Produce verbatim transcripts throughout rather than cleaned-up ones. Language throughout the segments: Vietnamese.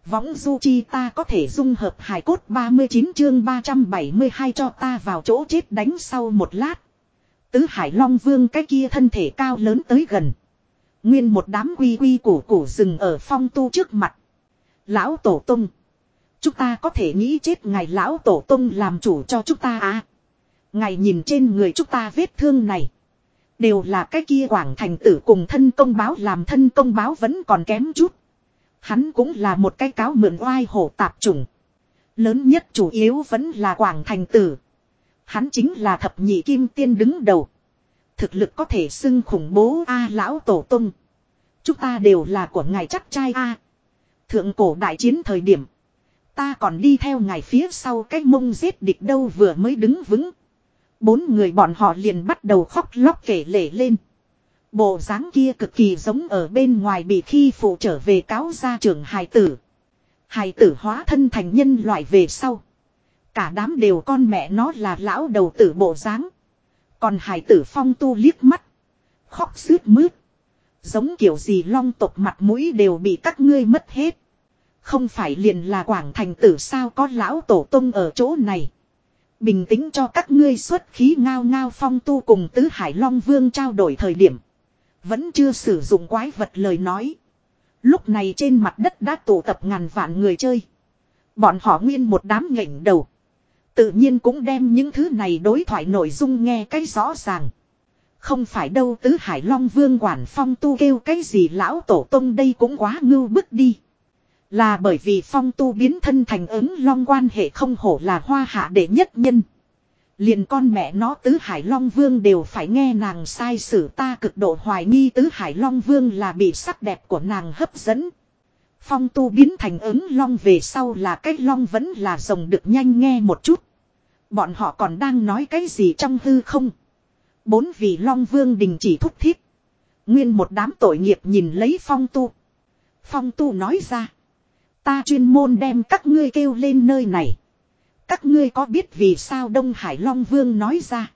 Võng du chi ta có thể dung hợp hài cốt ba mươi chín chương ba trăm bảy mươi hai cho ta vào chỗ chết đánh sau một lát. Tứ Hải Long Vương cái kia thân thể cao lớn tới gần. Nguyên một đám quy quy củ củ rừng ở Phong Tu trước mặt. Lão Tổ Tông. Chúng ta có thể nghĩ chết ngài Lão Tổ Tông làm chủ cho chúng ta à. Ngài nhìn trên người chúng ta vết thương này. Đều là cái kia Quảng Thành Tử cùng thân công báo làm thân công báo vẫn còn kém chút. Hắn cũng là một cái cáo mượn oai hổ tạp chủng. Lớn nhất chủ yếu vẫn là Quảng Thành Tử. Hắn chính là thập nhị kim tiên đứng đầu. Thực lực có thể xưng khủng bố a Lão Tổ Tông. Chúng ta đều là của ngài chắc trai a. Thượng cổ đại chiến thời điểm. Ta còn đi theo ngài phía sau cái mông giết địch đâu vừa mới đứng vững. Bốn người bọn họ liền bắt đầu khóc lóc kể lể lên. Bộ dáng kia cực kỳ giống ở bên ngoài bị khi phụ trở về cáo gia trưởng hài tử. Hài tử hóa thân thành nhân loại về sau. Cả đám đều con mẹ nó là lão đầu tử bộ dáng. Còn hài tử Phong Tu liếc mắt. Khóc sướt mướt. Giống kiểu gì long tộc mặt mũi đều bị các ngươi mất hết. Không phải liền là Quảng Thành Tử sao có Lão Tổ Tông ở chỗ này. Bình tĩnh cho các ngươi xuất khí ngao ngao. Phong Tu cùng Tứ Hải Long Vương trao đổi thời điểm. Vẫn chưa sử dụng quái vật lời nói. Lúc này trên mặt đất đã tụ tập ngàn vạn người chơi. Bọn họ nguyên một đám nghển đầu. Tự nhiên cũng đem những thứ này đối thoại nội dung nghe cái rõ ràng. Không phải đâu Tứ Hải Long Vương quản Phong Tu kêu cái gì Lão Tổ Tông đây cũng quá ngưu bức đi. Là bởi vì Phong Tu biến thân thành ứng long quan hệ không hổ là hoa hạ đệ nhất nhân. Liền con mẹ nó Tứ Hải Long Vương đều phải nghe nàng sai sử ta cực độ hoài nghi Tứ Hải Long Vương là bị sắc đẹp của nàng hấp dẫn. Phong Tu biến thành ứng long về sau là cái long vẫn là rồng được nhanh nghe một chút. Bọn họ còn đang nói cái gì trong hư không. Bốn vị Long Vương đình chỉ thúc thiết. Nguyên một đám tội nghiệp nhìn lấy Phong Tu. Phong Tu nói ra. Ta chuyên môn đem các ngươi kêu lên nơi này. Các ngươi có biết vì sao Đông Hải Long Vương nói ra.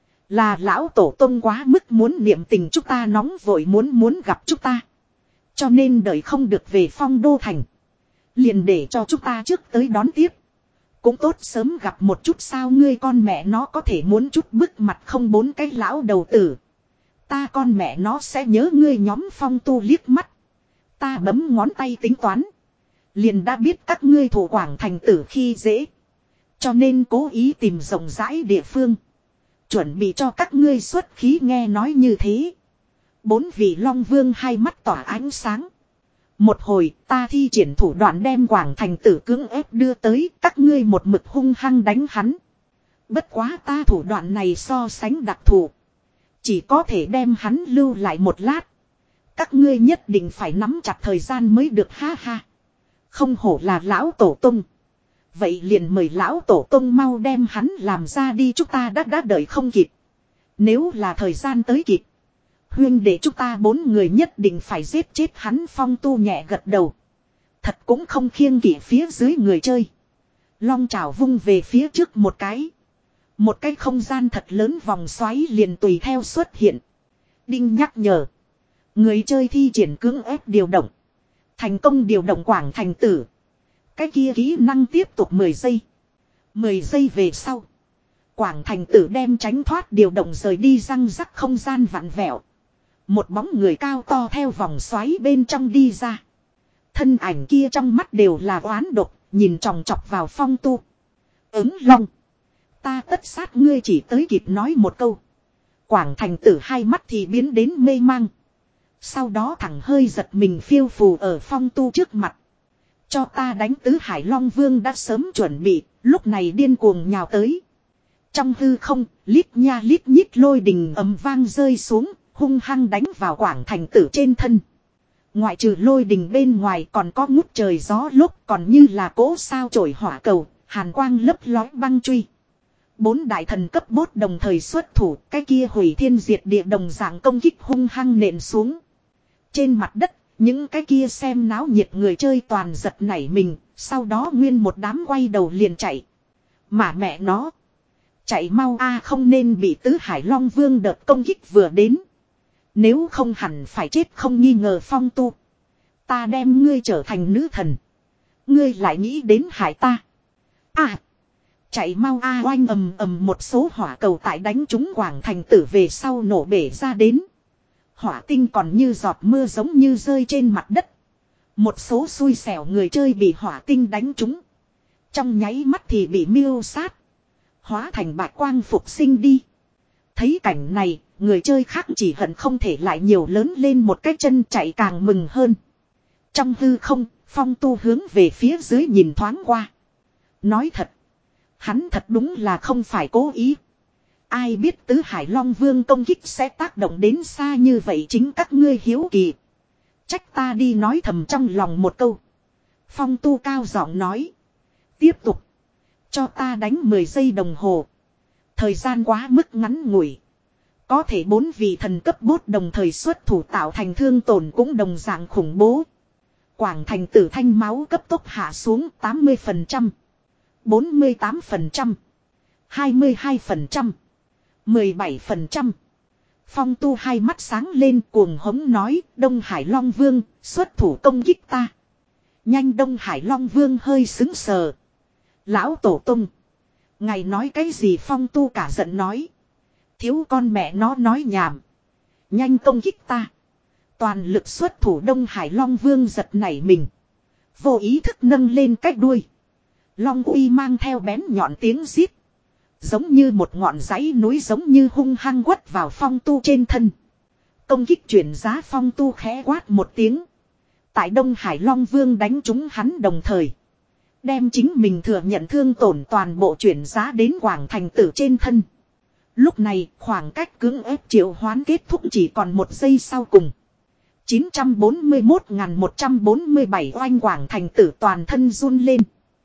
Là Lão Tổ Tông quá mức muốn niệm tình chúng ta nóng vội muốn muốn gặp chúng ta. Cho nên đợi không được về Phong Đô Thành. Liền để cho chúng ta trước tới đón tiếp. Cũng tốt sớm gặp một chút sao ngươi con mẹ nó có thể muốn chút bức mặt không bốn cái lão đầu tử. Ta con mẹ nó sẽ nhớ ngươi nhóm Phong Tu liếc mắt. Ta bấm ngón tay tính toán. Liền đã biết các ngươi thủ Quảng Thành Tử khi dễ. Cho nên cố ý tìm rộng rãi địa phương. Chuẩn bị cho các ngươi xuất khí nghe nói như thế. Bốn vị Long Vương hai mắt tỏa ánh sáng. Một hồi ta thi triển thủ đoạn đem Quảng Thành Tử cưỡng ép đưa tới các ngươi một mực hung hăng đánh hắn. Bất quá ta thủ đoạn này so sánh đặc thù. Chỉ có thể đem hắn lưu lại một lát. Các ngươi nhất định phải nắm chặt thời gian mới được ha ha. Không hổ là Lão Tổ Tông. Vậy liền mời Lão Tổ Tông mau đem hắn làm ra đi chúng ta đã đã đợi không kịp. Nếu là thời gian tới kịp. Huyên để chúng ta bốn người nhất định phải giết chết hắn. Phong Tu nhẹ gật đầu. Thật cũng không khiêng kỵ phía dưới người chơi. Long chảo vung về phía trước một cái. Một cái không gian thật lớn vòng xoáy liền tùy theo xuất hiện. Đinh nhắc nhở. Người chơi thi triển cưỡng ép điều động. Thành công điều động Quảng Thành Tử. Cái kia kỹ năng tiếp tục mười giây. mười giây về sau. Quảng Thành Tử đem tránh thoát điều động rời đi răng rắc không gian vặn vẹo. Một bóng người cao to theo vòng xoáy bên trong đi ra. Thân ảnh kia trong mắt đều là oán độc, nhìn chòng chọc vào Phong Tu. Ứng Long. Ta tất sát ngươi chỉ tới kịp nói một câu. Quảng Thành Tử hai mắt thì biến đến mê mang. Sau đó thẳng hơi giật mình phiêu phù ở Phong Tu trước mặt. Cho ta đánh. Tứ Hải Long Vương đã sớm chuẩn bị, lúc này điên cuồng nhào tới. Trong hư không, lít nha lít nhít lôi đình ầm vang rơi xuống, hung hăng đánh vào Quảng Thành Tử trên thân. Ngoại trừ lôi đình bên ngoài còn có ngút trời gió lúc còn như là cỗ sao chổi hỏa cầu, hàn quang lấp lói băng truy. Bốn đại thần cấp bốt đồng thời xuất thủ, cái kia hủy thiên diệt địa đồng dạng công kích hung hăng nện xuống. Trên mặt đất, những cái kia xem náo nhiệt người chơi toàn giật nảy mình, sau đó nguyên một đám quay đầu liền chạy. Mà mẹ nó, chạy mau a không nên bị Tứ Hải Long Vương đợt công kích vừa đến. Nếu không hẳn phải chết không nghi ngờ Phong Tu. Ta đem ngươi trở thành nữ thần. Ngươi lại nghĩ đến hại ta. À. Chạy mau a à, oanh ầm ầm một số hỏa cầu tại đánh trúng Quảng Thành Tử về sau nổ bể ra đến. Hỏa tinh còn như giọt mưa giống như rơi trên mặt đất. Một số xui xẻo người chơi bị hỏa tinh đánh trúng. Trong nháy mắt thì bị miêu sát. Hóa thành bạch quang phục sinh đi. Thấy cảnh này, người chơi khác chỉ hận không thể lại nhiều lớn lên một cái chân chạy càng mừng hơn. Trong hư không, Phong Tu hướng về phía dưới nhìn thoáng qua. Nói thật. Hắn thật đúng là không phải cố ý. Ai biết Tứ Hải Long Vương công kích sẽ tác động đến xa như vậy chính các ngươi hiếu kỳ. Trách ta đi nói thầm trong lòng một câu. Phong Tu cao giọng nói. Tiếp tục. Cho ta đánh mười giây đồng hồ. Thời gian quá mức ngắn ngủi. Có thể bốn vị thần cấp bốt đồng thời xuất thủ tạo thành thương tổn cũng đồng dạng khủng bố. Quảng Thành Tử thanh máu cấp tốc hạ xuống tám mươi phần trăm. bốn mươi tám phần trăm. hai mươi hai phần trăm. mười bảy phần trăm. Phong Tu hai mắt sáng lên cuồng hống nói Đông Hải Long Vương xuất thủ công kích ta. Nhanh Đông Hải Long Vương hơi xứng sờ. Lão Tổ Tông. Ngài nói cái gì Phong Tu cả giận nói. Thiếu con mẹ nó nói nhảm. Nhanh công kích ta. Toàn lực xuất thủ Đông Hải Long Vương giật nảy mình. Vô ý thức nâng lên cách đuôi. Long uy mang theo bén nhọn tiếng rít. Giống như một ngọn dãy núi giống như hung hăng quất vào Phong Tu trên thân. Công kích chuyển giá Phong Tu khẽ quát một tiếng. Tại Đông Hải Long Vương đánh trúng hắn đồng thời. Đem chính mình thừa nhận thương tổn toàn bộ chuyển giá đến Quảng Thành Tử trên thân. Lúc này khoảng cách cưỡng ép triệu hoán kết thúc chỉ còn một giây sau cùng. chín trăm bốn mươi mốt nghìn một trăm bốn mươi bảy oanh Quảng Thành Tử toàn thân run lên.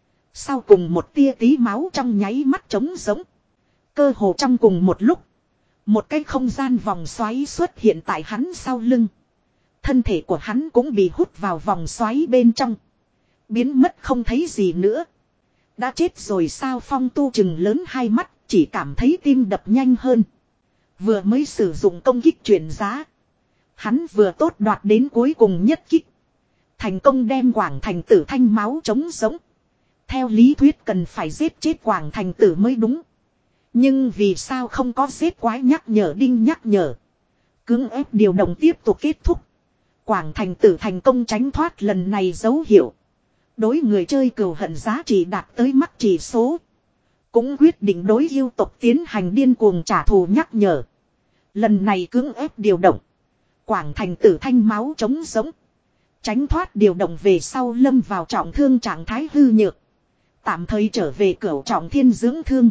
Sau cùng một tia tí máu trong nháy mắt trống giống. Cơ hồ trong cùng một lúc. Một cái không gian vòng xoáy xuất hiện tại hắn sau lưng. Thân thể của hắn cũng bị hút vào vòng xoáy bên trong. Biến mất không thấy gì nữa. Đã chết rồi sao Phong Tu chừng lớn hai mắt. Chỉ cảm thấy tim đập nhanh hơn. Vừa mới sử dụng công kích chuyển giá. Hắn vừa tốt đoạt đến cuối cùng nhất kích. Thành công đem Quảng Thành Tử thanh máu trống giống. Theo lý thuyết cần phải giết chết Quảng Thành Tử mới đúng. Nhưng vì sao không có giết quái nhắc nhở đinh nhắc nhở. Cưỡng ép điều động tiếp tục kết thúc. Quảng Thành Tử thành công tránh thoát lần này dấu hiệu. Đối người chơi cừu hận giá trị đạt tới mắc chỉ số. Cũng quyết định đối yêu tộc tiến hành điên cuồng trả thù nhắc nhở. Lần này cưỡng ép điều động. Quảng Thành Tử thanh máu trống giống. Tránh thoát điều động về sau lâm vào trọng thương trạng thái hư nhược. Tạm thời trở về cửu trọng thiên dưỡng thương.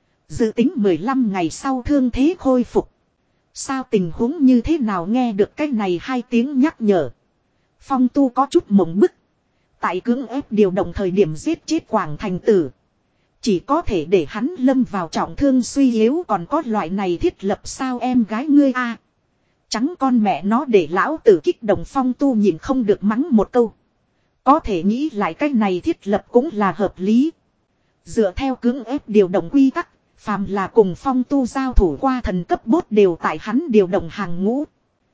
Dự tính mười lăm ngày sau thương thế khôi phục. Sao tình huống như thế nào nghe được cái này hai tiếng nhắc nhở. Phong Tu có chút mộng bức. Tại cưỡng ép điều động thời điểm giết chết Quảng Thành Tử. Chỉ có thể để hắn lâm vào trọng thương suy yếu còn có loại này thiết lập sao em gái ngươi a Trắng con mẹ nó để lão tử kích động Phong Tu nhìn không được mắng một câu. Có thể nghĩ lại cái này thiết lập cũng là hợp lý. Dựa theo cưỡng ép điều động quy tắc, phàm là cùng Phong Tu giao thủ qua thần cấp bốt đều tại hắn điều động hàng ngũ.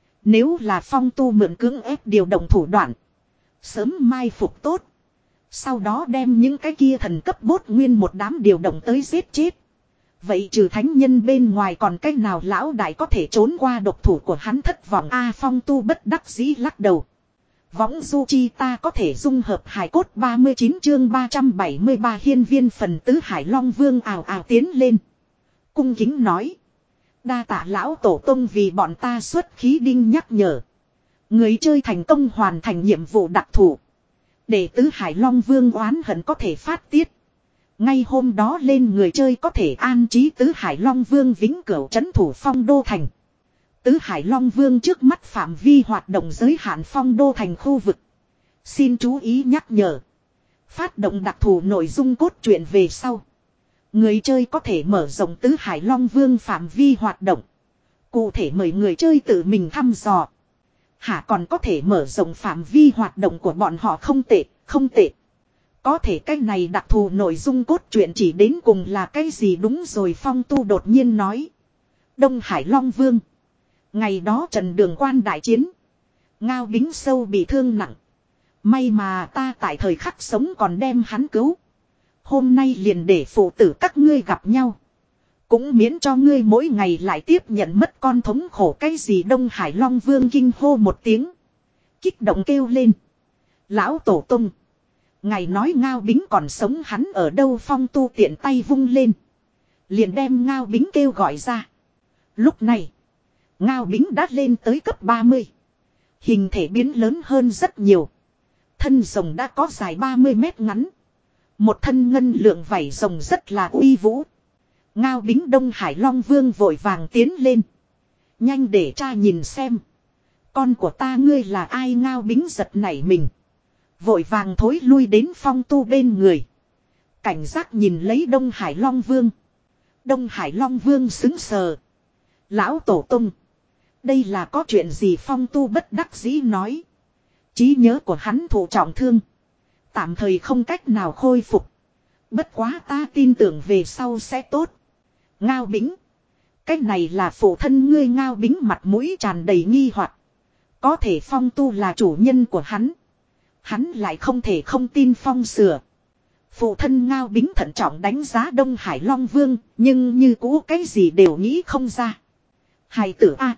Nếu là Phong Tu mượn cưỡng ép điều động thủ đoạn, sớm mai phục tốt. Sau đó đem những cái kia thần cấp bốt nguyên một đám điều động tới giết chết. Vậy trừ thánh nhân bên ngoài còn cách nào lão đại có thể trốn qua độc thủ của hắn thất vọng A Phong Tu bất đắc dĩ lắc đầu. Võng du chi ta có thể dung hợp hải cốt ba mươi chín chương ba trăm bảy mươi ba hiên viên phần Tứ Hải Long Vương ào ào tiến lên. Cung kính nói. Đa tạ lão tổ tông vì bọn ta xuất khí đinh nhắc nhở. Người chơi thành công hoàn thành nhiệm vụ đặc thù. Để Tứ Hải Long Vương oán hận có thể phát tiết. Ngay hôm đó lên người chơi có thể an trí Tứ Hải Long Vương vĩnh cửu trấn thủ Phong Đô Thành. Tứ Hải Long Vương trước mắt phạm vi hoạt động giới hạn Phong Đô Thành khu vực. Xin chú ý nhắc nhở. Phát động đặc thù nội dung cốt truyện về sau. Người chơi có thể mở rộng Tứ Hải Long Vương phạm vi hoạt động. Cụ thể mời người chơi tự mình thăm dò. Hả còn có thể mở rộng phạm vi hoạt động của bọn họ không tệ, không tệ. Có thể cái này đặc thù nội dung cốt truyện chỉ đến cùng là cái gì đúng rồi Phong Tu đột nhiên nói. Đông Hải Long Vương. Ngày đó Trần Đường Quan đại chiến. Ngao Bính Sâu bị thương nặng. May mà ta tại thời khắc sống còn đem hắn cứu. Hôm nay liền để phụ tử các ngươi gặp nhau. Cũng miễn cho ngươi mỗi ngày lại tiếp nhận mất con thống khổ cái gì. Đông Hải Long Vương kinh hô một tiếng. Kích động kêu lên. Lão tổ tung. Ngài nói Ngao Bính còn sống hắn ở đâu? Phong Tu tiện tay vung lên. Liền đem Ngao Bính kêu gọi ra. Lúc này. Ngao Bính đã lên tới cấp ba mươi. Hình thể biến lớn hơn rất nhiều. Thân rồng đã có dài ba mươi mét ngắn. Một thân ngân lượng vảy rồng rất là uy vũ. Ngao Bính Đông Hải Long Vương vội vàng tiến lên. Nhanh để cha nhìn xem. Con của ta ngươi là ai? Ngao Bính giật nảy mình. Vội vàng thối lui đến Phong Tu bên người. Cảnh giác nhìn lấy Đông Hải Long Vương. Đông Hải Long Vương xứng sờ. Lão tổ tung. Đây là có chuyện gì? Phong Tu bất đắc dĩ nói. Trí nhớ của hắn thụ trọng thương. Tạm thời không cách nào khôi phục. Bất quá ta tin tưởng về sau sẽ tốt. Ngao Bính. Cái này là phụ thân ngươi. Ngao Bính mặt mũi tràn đầy nghi hoặc. Có thể Phong Tu là chủ nhân của hắn. Hắn lại không thể không tin Phong Sửa. Phụ thân Ngao Bính thận trọng đánh giá Đông Hải Long Vương. Nhưng như cũ cái gì đều nghĩ không ra. Hài tử a.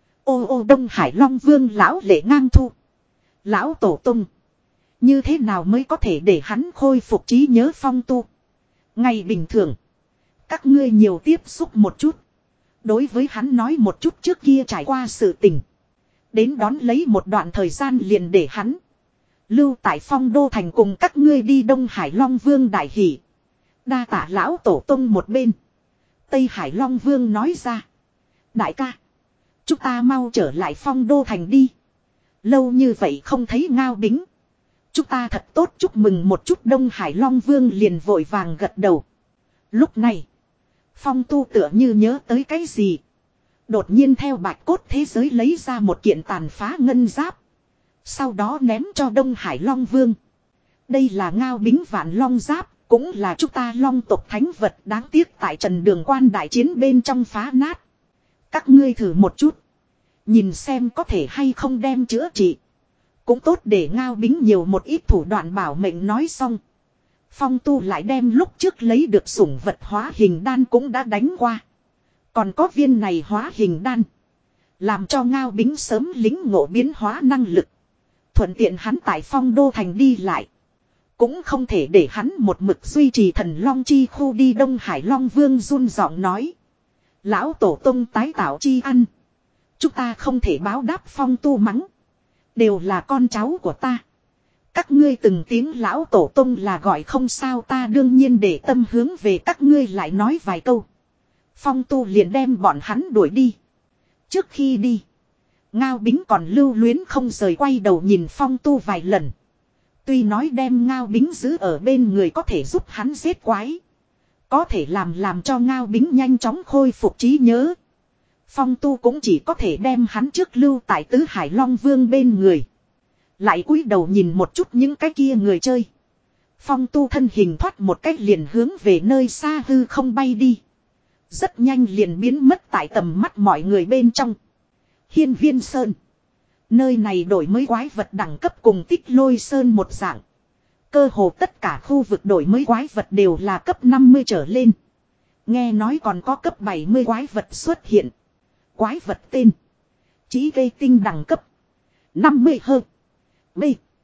Ô ô Đông Hải Long Vương lão lệ ngang thu. Lão tổ tung. Như thế nào mới có thể để hắn khôi phục trí nhớ? Phong Tu. Ngày bình thường. Các ngươi nhiều tiếp xúc một chút. Đối với hắn nói một chút trước kia trải qua sự tình. Đến đón lấy một đoạn thời gian liền để hắn lưu tại Phong Đô Thành cùng các ngươi đi. Đông Hải Long Vương đại hỉ. Đa tạ lão tổ tông. Một bên Tây Hải Long Vương nói ra. Đại ca. Chúng ta mau trở lại Phong Đô Thành đi. Lâu như vậy không thấy Ngao Bính. Chúng ta thật tốt chúc mừng một chút. Đông Hải Long Vương liền vội vàng gật đầu. Lúc này Phong Tu tựa như nhớ tới cái gì. Đột nhiên theo bạch cốt thế giới lấy ra một kiện tàn phá ngân giáp. Sau đó ném cho Đông Hải Long Vương. Đây là Ngao Bính vạn long giáp. Cũng là chúng ta long tộc thánh vật. Đáng tiếc tại Trần Đường Quan đại chiến bên trong phá nát. Các ngươi thử một chút. Nhìn xem có thể hay không đem chữa trị. Cũng tốt để Ngao Bính nhiều một ít thủ đoạn bảo mệnh. Nói xong Phong Tu lại đem lúc trước lấy được sủng vật hóa hình đan cũng đã đánh qua. Còn có viên này hóa hình đan. Làm cho Ngao Bính sớm lính ngộ biến hóa năng lực. Thuận tiện hắn tại Phong Đô Thành đi lại. Cũng không thể để hắn một mực duy trì thần long chi khu đi. Đông Hải Long Vương run giọng nói. Lão tổ tông tái tạo chi ăn. Chúng ta không thể báo đáp. Phong Tu mắng. Đều là con cháu của ta. Các ngươi từng tiếng lão tổ tông là gọi không sao. Ta đương nhiên để tâm hướng về các ngươi lại nói vài câu. Phong Tu liền đem bọn hắn đuổi đi. Trước khi đi. Ngao Bính còn lưu luyến không rời quay đầu nhìn Phong Tu vài lần. Tuy nói đem Ngao Bính giữ ở bên người có thể giúp hắn giết quái. Có thể làm làm cho Ngao Bính nhanh chóng khôi phục trí nhớ. Phong Tu cũng chỉ có thể đem hắn trước lưu tại Tứ Hải Long Vương bên người. Lại cúi đầu nhìn một chút những cái kia người chơi. Phong Tu thân hình thoát một cách liền hướng về nơi xa hư không bay đi. Rất nhanh liền biến mất tại tầm mắt mọi người bên trong. Hiên Viên Sơn. Nơi này đổi mới quái vật đẳng cấp cùng Tích Lôi Sơn một dạng. Cơ hồ tất cả khu vực đổi mới quái vật đều là cấp năm mươi trở lên. Nghe nói còn có cấp bảy mươi quái vật xuất hiện. Quái vật tên. Chí gây tinh đẳng cấp. năm mươi hơn. B.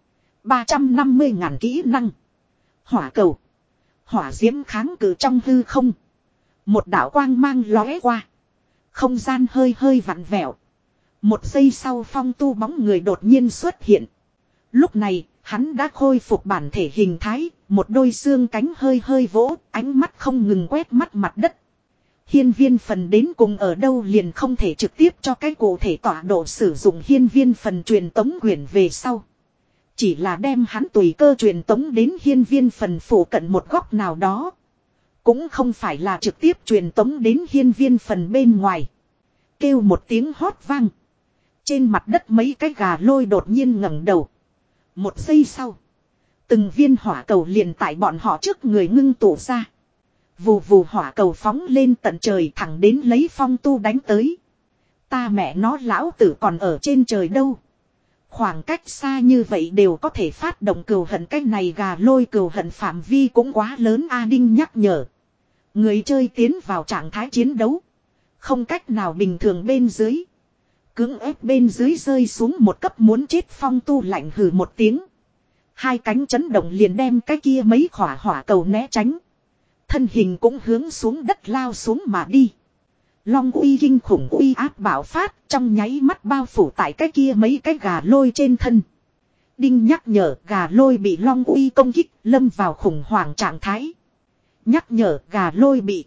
ba trăm năm mươi ngàn kỹ năng. Hỏa cầu. Hỏa diễm kháng cự trong hư không. Một đạo quang mang lóe qua. Không gian hơi hơi vặn vẹo. Một giây sau Phong Tu bóng người đột nhiên xuất hiện. Lúc này, hắn đã khôi phục bản thể hình thái, một đôi xương cánh hơi hơi vỗ, ánh mắt không ngừng quét mắt mặt đất. Hiên Viên phần đến cùng ở đâu liền không thể trực tiếp cho cái cụ thể tọa độ sử dụng hiên viên phần truyền tống quyển về sau. Chỉ là đem hắn tùy cơ truyền tống đến hiên viên phần phủ cận một góc nào đó. Cũng không phải là trực tiếp truyền tống đến hiên viên phần bên ngoài. Kêu một tiếng hót vang. Trên mặt đất mấy cái gà lôi đột nhiên ngẩng đầu. Một giây sau. Từng viên hỏa cầu liền tại bọn họ trước người ngưng tụ ra. Vù vù hỏa cầu phóng lên tận trời thẳng đến lấy Phong Tu đánh tới. Ta mẹ nó lão tử còn ở trên trời đâu. Khoảng cách xa như vậy đều có thể phát động cừu hận, cái này gà lôi cừu hận phạm vi cũng quá lớn. A Đinh nhắc nhở. Người chơi tiến vào trạng thái chiến đấu. Không cách nào bình thường bên dưới. Cưỡng ép bên dưới rơi xuống một cấp muốn chết. Phong Tu lạnh hừ một tiếng. Hai cánh chấn động liền đem cái kia mấy khỏa hỏa cầu né tránh. Thân hình cũng hướng xuống đất lao xuống mà đi. Long uy kinh khủng uy áp bạo phát, trong nháy mắt bao phủ tại cái kia mấy cái gà lôi trên thân. Đinh nhắc nhở, gà lôi bị long uy công kích, lâm vào khủng hoảng trạng thái. Nhắc nhở, gà lôi bị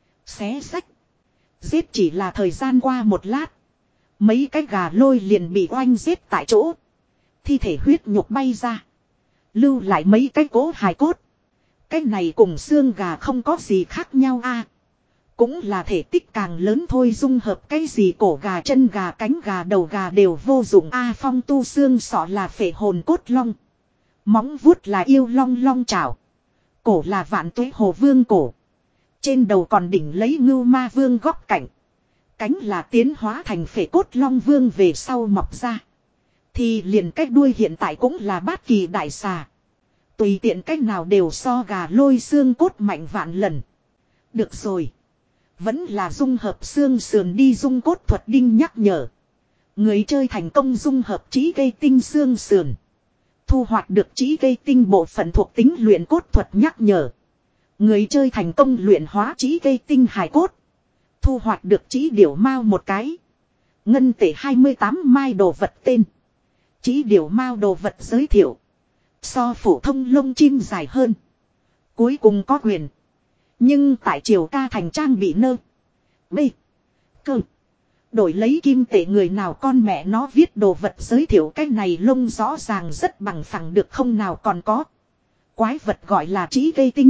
xé xách. Giết chỉ là thời gian qua một lát. Mấy cái gà lôi liền bị oanh giết tại chỗ. Thi thể huyết nhục bay ra. Lưu lại mấy cái cố hài cốt. Cái này cùng xương gà không có gì khác nhau a. Cũng là thể tích càng lớn thôi, dung hợp cái gì cổ gà, chân gà, cánh gà, đầu gà đều vô dụng a. Phong Tu xương sọ là phệ hồn cốt long. Móng vuốt là yêu long long chảo. Cổ là vạn tuế hồ vương cổ. Trên đầu còn đỉnh lấy ngưu ma vương góc cạnh. Cánh là tiến hóa thành phệ cốt long vương về sau mọc ra. Thì liền cách đuôi hiện tại cũng là bát kỳ đại xà. Tùy tiện cách nào đều so gà lôi xương cốt mạnh vạn lần. Được rồi. Vẫn là dung hợp xương sườn đi. Dung cốt thuật Đinh nhắc nhở. Người chơi thành công dung hợp trí gây tinh xương sườn. Thu hoạch được trí gây tinh bộ phận thuộc tính luyện cốt thuật nhắc nhở. Người chơi thành công luyện hóa trí gây tinh hài cốt. Thu hoạch được trí điểu mao một cái. Ngân tệ hai mươi tám mai đồ vật tên. Trí điểu mao đồ vật giới thiệu. So phổ thông lông chim dài hơn. Cuối cùng có quyền. Nhưng tại triều ca thành trang bị nơ. B. Cơ. Đổi lấy kim tệ người nào con mẹ nó viết đồ vật giới thiệu cái này lông rõ ràng rất bằng phẳng được không nào còn có. Quái vật gọi là trí gây tinh.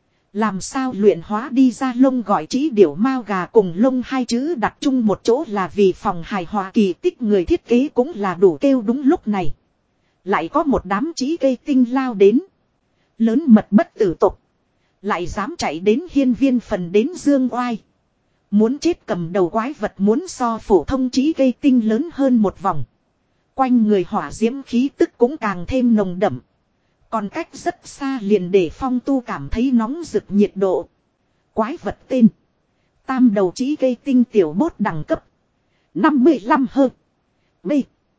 Làm sao luyện hóa đi ra lông gọi trí điểu mao gà cùng lông hai chữ đặt chung một chỗ là vì phòng hài hòa kỳ tích người thiết kế cũng là đủ kêu đúng lúc này. Lại có một đám trí gây tinh lao đến. Lớn mật bất tử tục. Lại dám chạy đến hiên viên phần đến dương oai. Muốn chết cầm đầu quái vật muốn so phổ thông trí gây tinh lớn hơn một vòng. Quanh người hỏa diễm khí tức cũng càng thêm nồng đậm. Còn cách rất xa liền để Phong Tu cảm thấy nóng rực nhiệt độ. Quái vật tên. Tam đầu trí gây tinh tiểu bốt đẳng cấp. năm mươi lăm hơn. B.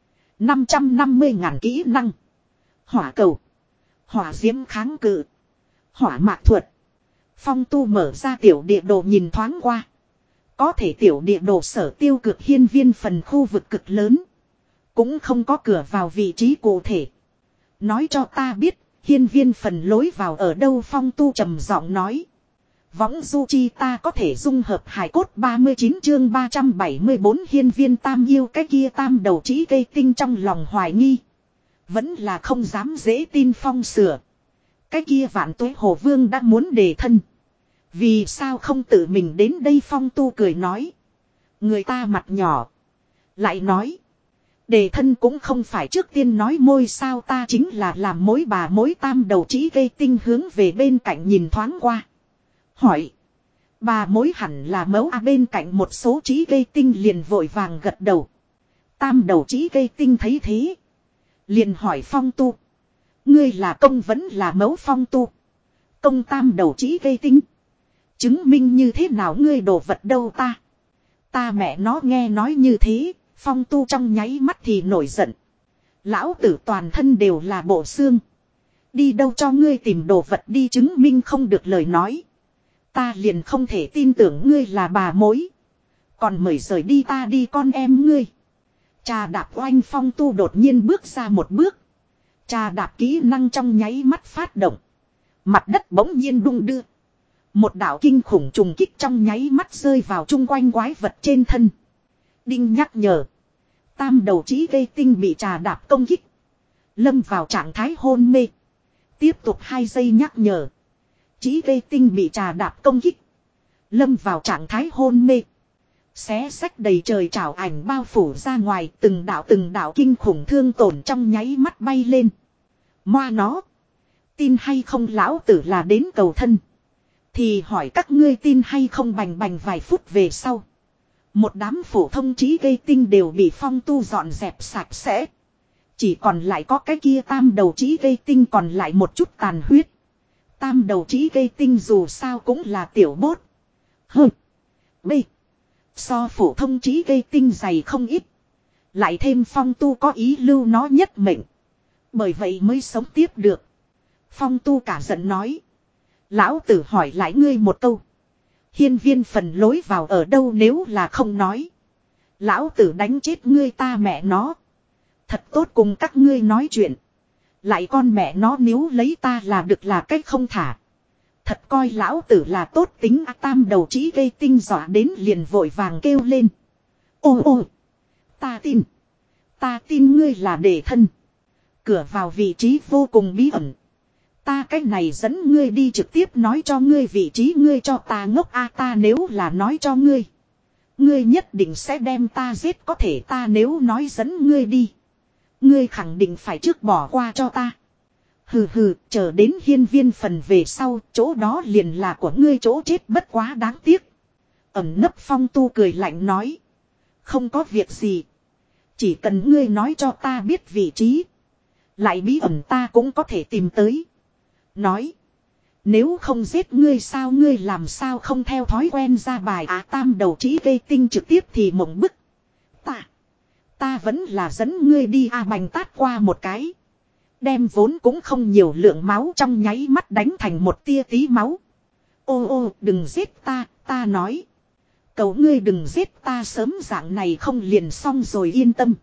năm trăm năm mươi ngàn kỹ năng. Hỏa cầu. Hỏa diễm kháng cự. Hỏa mạc thuật. Phong Tu mở ra tiểu địa đồ nhìn thoáng qua. Có thể tiểu địa đồ sở tiêu cực hiên viên phần khu vực cực lớn. Cũng không có cửa vào vị trí cụ thể. Nói cho ta biết, hiên viên phần lối vào ở đâu. Phong Tu trầm giọng nói. Võng du chi ta có thể dung hợp hải cốt ba mươi chín chương ba trăm bảy mươi bốn hiên viên tam yêu cái kia tam đầu trí gây tinh trong lòng hoài nghi. Vẫn là không dám dễ tin Phong sửa. Cái kia vạn tuế hồ vương đã muốn đề thân. Vì sao không tự mình đến đây. Phong Tu cười nói. Người ta mặt nhỏ. Lại nói. Đề thân cũng không phải trước tiên nói môi sao ta chính là làm mối bà mối tam đầu trí gây tinh hướng về bên cạnh nhìn thoáng qua. Hỏi. Bà mối hẳn là mẫu à bên cạnh một số trí gây tinh liền vội vàng gật đầu. Tam đầu trí gây tinh thấy thế. Liền hỏi Phong Tu. Ngươi là công vẫn là mẫu. Phong Tu. Công tam đầu trí gây tinh. Chứng minh như thế nào ngươi đồ vật đâu ta. Ta mẹ nó nghe nói như thế. Phong Tu trong nháy mắt thì nổi giận. Lão tử toàn thân đều là bộ xương. Đi đâu cho ngươi tìm đồ vật đi chứng minh không được lời nói. Ta liền không thể tin tưởng ngươi là bà mối. Còn mời rời đi ta đi con em ngươi. Trà đạp oanh. Phong Tu đột nhiên bước ra một bước. Trà đạp kỹ năng trong nháy mắt phát động. Mặt đất bỗng nhiên đung đưa. Một đạo kinh khủng trùng kích trong nháy mắt rơi vào chung quanh quái vật trên thân. Đinh nhắc nhở. Tam đầu trí gây tinh bị trà đạp công kích. Lâm vào trạng thái hôn mê. Tiếp tục hai giây nhắc nhở. Trí gây tinh bị trà đạp công kích. Lâm vào trạng thái hôn mê. Xé xách đầy trời trảo ảnh bao phủ ra ngoài. Từng đạo từng đạo kinh khủng thương tổn trong nháy mắt bay lên. Moa nó. Tin hay không lão tử là đến cầu thân. Thì hỏi các ngươi tin hay không. Bành bành vài phút về sau. Một đám phổ thông trí gây tinh đều bị Phong Tu dọn dẹp sạch sẽ. Chỉ còn lại có cái kia tam đầu trí gây tinh còn lại một chút tàn huyết. Tam đầu trí gây tinh dù sao cũng là tiểu bốt. Hừ. B. So phổ thông trí gây tinh dày không ít. Lại thêm Phong Tu có ý lưu nó nhất mệnh. Bởi vậy mới sống tiếp được. Phong Tu cả giận nói. Lão tử hỏi lại ngươi một câu. Hiên viên phần lối vào ở đâu nếu là không nói. Lão tử đánh chết ngươi ta mẹ nó. Thật tốt cùng các ngươi nói chuyện. Lại con mẹ nó nếu lấy ta là được là cách không thả. Thật coi lão tử là tốt tính à, tam đầu trí gây tinh dọa đến liền vội vàng kêu lên. Ô ô. Ta tin. Ta tin ngươi là đề thân. Cửa vào vị trí vô cùng bí ẩn. Ta cách này dẫn ngươi đi trực tiếp nói cho ngươi vị trí ngươi cho ta ngốc a à, ta nếu là nói cho ngươi. Ngươi nhất định sẽ đem ta giết có thể ta nếu nói dẫn ngươi đi. Ngươi khẳng định phải trước bỏ qua cho ta. Hừ hừ, chờ đến hiên viên phần về sau, chỗ đó liền là của ngươi chỗ chết bất quá đáng tiếc. Ẩm nấp Phong Tu cười lạnh nói. Không có việc gì. Chỉ cần ngươi nói cho ta biết vị trí. Lại bí ẩn ta cũng có thể tìm tới. Nói. Nếu không giết ngươi sao ngươi làm sao không theo thói quen ra bài á à, tam đầu trí gây tinh trực tiếp thì mộng bức. Ta. Ta vẫn là dẫn ngươi đi a à, bành tát qua một cái. Đem vốn cũng không nhiều lượng máu trong nháy mắt đánh thành một tia tí máu. Ô ô đừng giết ta, ta nói. Cầu ngươi đừng giết ta sớm dạng này không liền xong rồi yên tâm.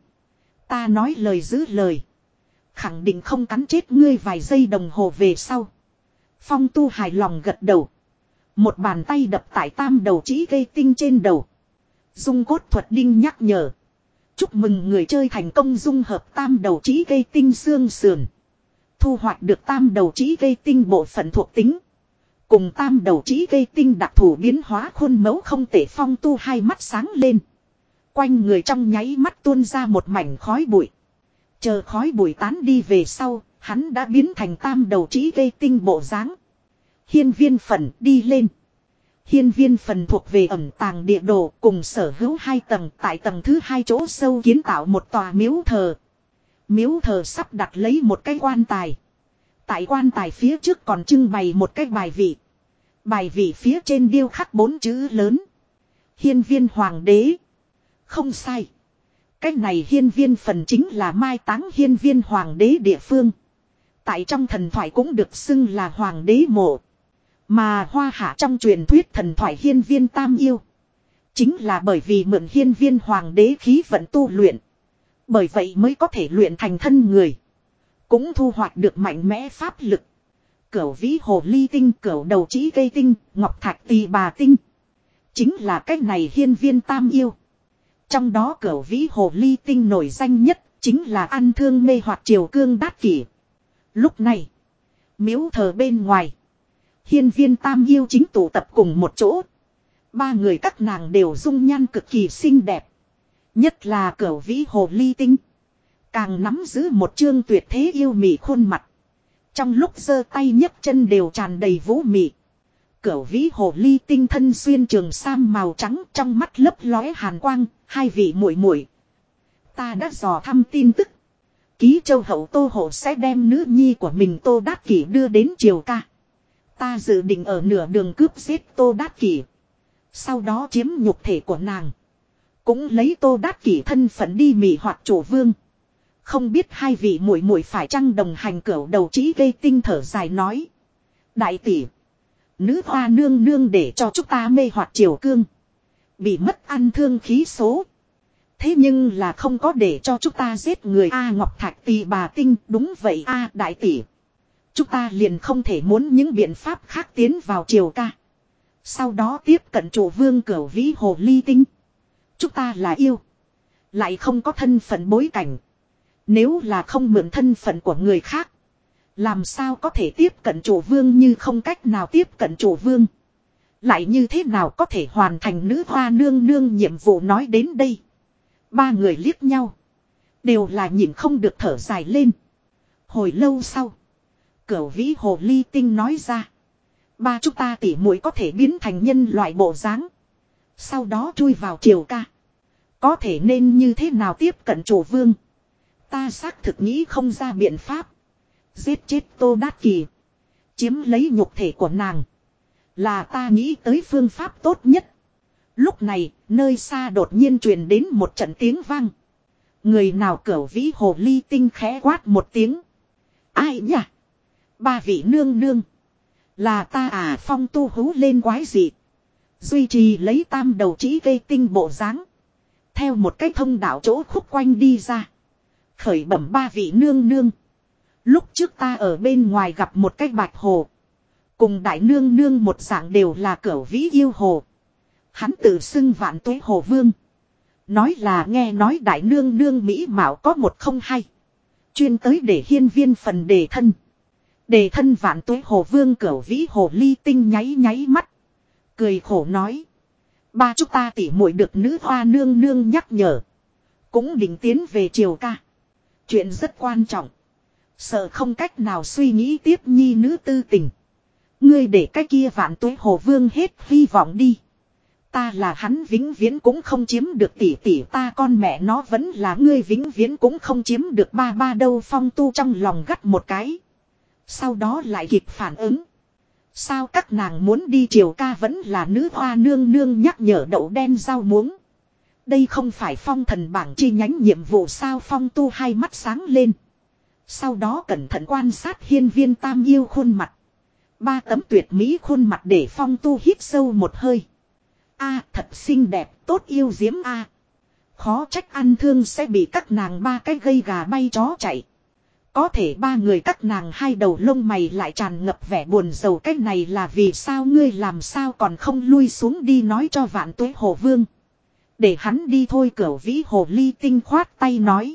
Ta nói lời giữ lời. Khẳng định không cắn chết ngươi vài giây đồng hồ về sau. Phong Tu hài lòng gật đầu. Một bàn tay đập tại tam đầu trí gây tinh trên đầu. Dung cốt thuật đinh nhắc nhở. Chúc mừng người chơi thành công dung hợp tam đầu trí gây tinh xương sườn. Thu hoạch được tam đầu trí gây tinh bộ phận thuộc tính. Cùng tam đầu trí gây tinh đặc thù biến hóa khuôn mẫu không thể. Phong Tu hai mắt sáng lên. Quanh người trong nháy mắt tuôn ra một mảnh khói bụi. Chờ khói bụi tán đi về sau, hắn đã biến thành tam đầu trí gây tinh bộ dáng. Hiên viên phần đi lên. Hiên viên phần thuộc về ẩn tàng địa đồ cùng sở hữu hai tầng tại tầng thứ hai chỗ sâu kiến tạo một tòa miếu thờ. Miếu thờ sắp đặt lấy một cái quan tài. Tại quan tài phía trước còn trưng bày một cái bài vị. Bài vị phía trên điêu khắc bốn chữ lớn. Hiên viên hoàng đế. Không sai. Cái này hiên viên phần chính là mai táng hiên viên hoàng đế địa phương. Tại trong thần thoại cũng được xưng là hoàng đế mộ. Mà hoa hạ trong truyền thuyết thần thoại hiên viên tam yêu. Chính là bởi vì mượn hiên viên hoàng đế khí vận tu luyện. Bởi vậy mới có thể luyện thành thân người. Cũng thu hoạch được mạnh mẽ pháp lực. Cửu vĩ hồ ly tinh, cửu đầu trí gây tinh, ngọc thạch tỳ bà tinh. Chính là cái này hiên viên tam yêu. Trong đó cửu vĩ hồ ly tinh nổi danh nhất chính là ăn thương mê hoặc triều cương đát kỷ. Lúc này, miếu thờ bên ngoài. Hiên viên tam yêu chính tụ tập cùng một chỗ. Ba người các nàng đều dung nhan cực kỳ xinh đẹp. Nhất là cửu vĩ hồ ly tinh. Càng nắm giữ một chương tuyệt thế yêu mị khuôn mặt. Trong lúc giơ tay nhấc chân đều tràn đầy vũ mị. Cửu vĩ hồ ly tinh thân xuyên trường sam màu trắng trong mắt lấp lóe hàn quang. Hai vị muội muội, ta đã dò thăm tin tức. Ký châu hậu Tô Hộ sẽ đem nữ nhi của mình Tô Đát Kỷ đưa đến triều ca. Ta dự định ở nửa đường cướp giết Tô Đát Kỷ. Sau đó chiếm nhục thể của nàng. Cũng lấy Tô Đát Kỷ thân phận đi mị hoặc chủ vương. Không biết hai vị muội muội phải chăng đồng hành. Cửu đầu trí gây tinh thở dài nói. Đại tỷ, nữ hoa nương nương để cho chúng ta mê hoặc triều cương. Bị mất ăn thương khí số. Thế nhưng là không có để cho chúng ta giết người A Ngọc Thạch Tỳ bà tinh. Đúng vậy A đại tỷ. Chúng ta liền không thể muốn những biện pháp khác tiến vào triều ca. Sau đó tiếp cận chủ vương cửu vĩ hồ ly tinh. Chúng ta là yêu. Lại không có thân phận bối cảnh. Nếu là không mượn thân phận của người khác. Làm sao có thể tiếp cận chủ vương như không cách nào tiếp cận chủ vương. Lại như thế nào có thể hoàn thành nữ hoa nương nương nhiệm vụ nói đến đây. Ba người liếc nhau. Đều là nhìn không được thở dài lên. Hồi lâu sau. Cửu vĩ hồ ly tinh nói ra. Ba chúng ta tỉ muội có thể biến thành nhân loại bộ dáng. Sau đó chui vào triều ca. Có thể nên như thế nào tiếp cận chủ vương. Ta xác thực nghĩ không ra biện pháp. Giết chết Tô Đát Kỷ. Chiếm lấy nhục thể của nàng. Là ta nghĩ tới phương pháp tốt nhất. Lúc này, nơi xa đột nhiên truyền đến một trận tiếng vang. Người nào cửu vĩ hồ ly tinh khẽ quát một tiếng. Ai nhỉ? Ba vị nương nương. Là ta à, Phong Tu hú lên quái dị. Duy trì lấy tam đầu chỉ gây tinh bộ dáng. Theo một cái thông đạo chỗ khúc quanh đi ra. Khởi bẩm ba vị nương nương. Lúc trước ta ở bên ngoài gặp một cái bạch hồ. Cùng đại nương nương một dạng đều là cửu vĩ yêu hồ. Hắn tự xưng vạn tuế hồ vương. Nói là nghe nói đại nương nương mỹ mạo có một không hay. Chuyên tới để hiên viên phần đề thân. Đề thân vạn tuế hồ vương cửu vĩ hồ ly tinh nháy nháy mắt. Cười khổ nói. Ba chúng ta tỉ muội được nữ hoa nương nương nhắc nhở. Cũng định tiến về triều ca. Chuyện rất quan trọng. Sợ không cách nào suy nghĩ tiếp nhi nữ tư tình. Ngươi để cái kia vạn tuế hồ vương hết hy vọng đi. Ta là hắn vĩnh viễn cũng không chiếm được tỷ tỷ ta, con mẹ nó vẫn là ngươi vĩnh viễn cũng không chiếm được ba ba đâu. Phong Tu trong lòng gắt một cái. Sau đó lại kịp phản ứng. Sao các nàng muốn đi triều ca vẫn là nữ hoa nương nương nhắc nhở đậu đen rau muống. Đây không phải phong thần bảng chi nhánh nhiệm vụ sao? Phong Tu hai mắt sáng lên. Sau đó cẩn thận quan sát hiên viên tam yêu khuôn mặt. Ba tấm tuyệt mỹ khuôn mặt để Phong Tu hít sâu một hơi. A thật xinh đẹp, tốt yêu diễm a. Khó trách ăn thương sẽ bị các nàng ba cái gây gà bay chó chạy. Có thể ba người các nàng hai đầu lông mày lại tràn ngập vẻ buồn rầu. Cái này là vì sao? Ngươi làm sao còn không lui xuống đi nói cho vạn tuế hồ vương. Để hắn đi thôi. Cửu vĩ hồ ly tinh khoát tay nói.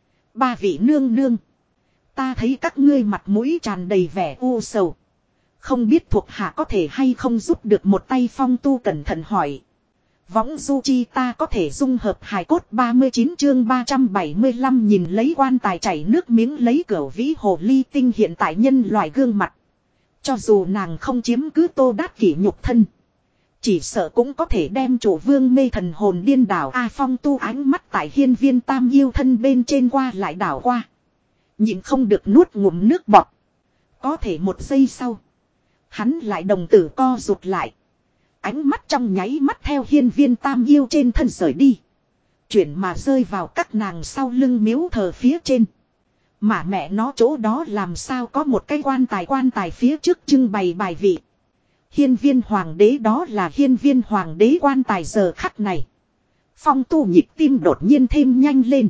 Ba vị nương nương. Ta thấy các ngươi mặt mũi tràn đầy vẻ u sầu. Không biết thuộc hạ có thể hay không giúp được một tay. Phong Tu cẩn thận hỏi. Võng du chi ta có thể dung hợp hài cốt. Ba mươi chín chương ba trăm bảy mươi lăm nhìn lấy quan tài chảy nước miếng lấy cửu vĩ hồ ly tinh hiện tại nhân loại gương mặt. Cho dù nàng không chiếm cứ Tô Đát Kỷ nhục thân. Chỉ sợ cũng có thể đem chủ vương mê thần hồn điên đảo. A Phong Tu ánh mắt tại hiên viên tam yêu thân bên trên qua lại đảo qua. Nhịn không được nuốt ngụm nước bọt. Có thể một giây sau. Hắn lại đồng tử co rụt lại. Ánh mắt trong nháy mắt theo hiên viên tam yêu trên thân rời đi. Chuyển mà rơi vào các nàng sau lưng miếu thờ phía trên. Mà mẹ nó chỗ đó làm sao có một cái quan tài quan tài phía trước trưng bày bài vị. Hiên viên hoàng đế đó là hiên viên hoàng đế quan tài giờ khắc này. Phong Tu nhịp tim đột nhiên thêm nhanh lên.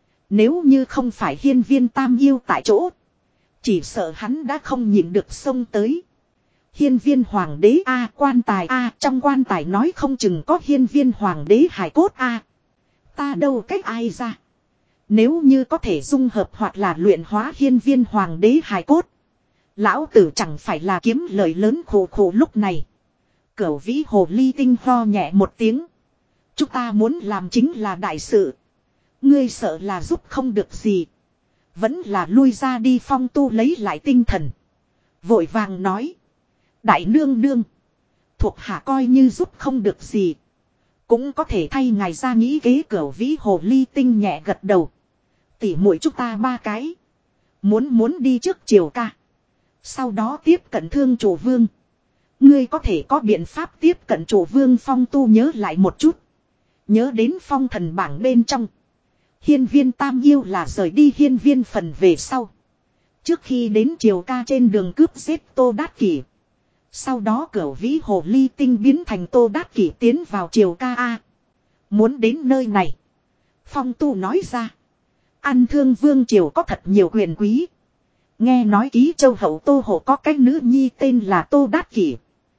Nếu như không phải hiên viên tam yêu tại chỗ. Chỉ sợ hắn đã không nhịn được xông tới. Hiên viên hoàng đế a, quan tài a, trong quan tài nói không chừng có hiên viên hoàng đế hài cốt a. Ta đâu cách ai ra. Nếu như có thể dung hợp hoặc là luyện hóa hiên viên hoàng đế hài cốt. Lão tử chẳng phải là kiếm lời lớn khổ khổ. Lúc này. Cửu vĩ hồ ly tinh ho nhẹ một tiếng. Chúng ta muốn làm chính là đại sự. Ngươi sợ là giúp không được gì. Vẫn là lui ra đi. Phong Tu lấy lại tinh thần. Vội vàng nói. Đại nương nương. Thuộc hạ coi như giúp không được gì. Cũng có thể thay ngài ra nghĩ kế. Cửu vĩ hồ ly tinh nhẹ gật đầu. Tỉ muội chúng ta ba cái. Muốn muốn đi trước triều ca. Sau đó tiếp cận thương chủ vương. Ngươi có thể có biện pháp tiếp cận chủ vương. Phong Tu nhớ lại một chút. Nhớ đến phong thần bảng bên trong. Hiên viên tam yêu là rời đi hiên viên phần về sau. Trước khi đến triều ca trên đường cướp giết Tô Đát Kỷ. Sau đó cửu vĩ hồ ly tinh biến thành Tô Đát Kỷ tiến vào triều ca A. Muốn đến nơi này. Phong Tu nói ra. Ăn thương vương triều có thật nhiều quyền quý. Nghe nói ký châu hậu Tô Hộ có cái nữ nhi tên là Tô Đát Kỷ.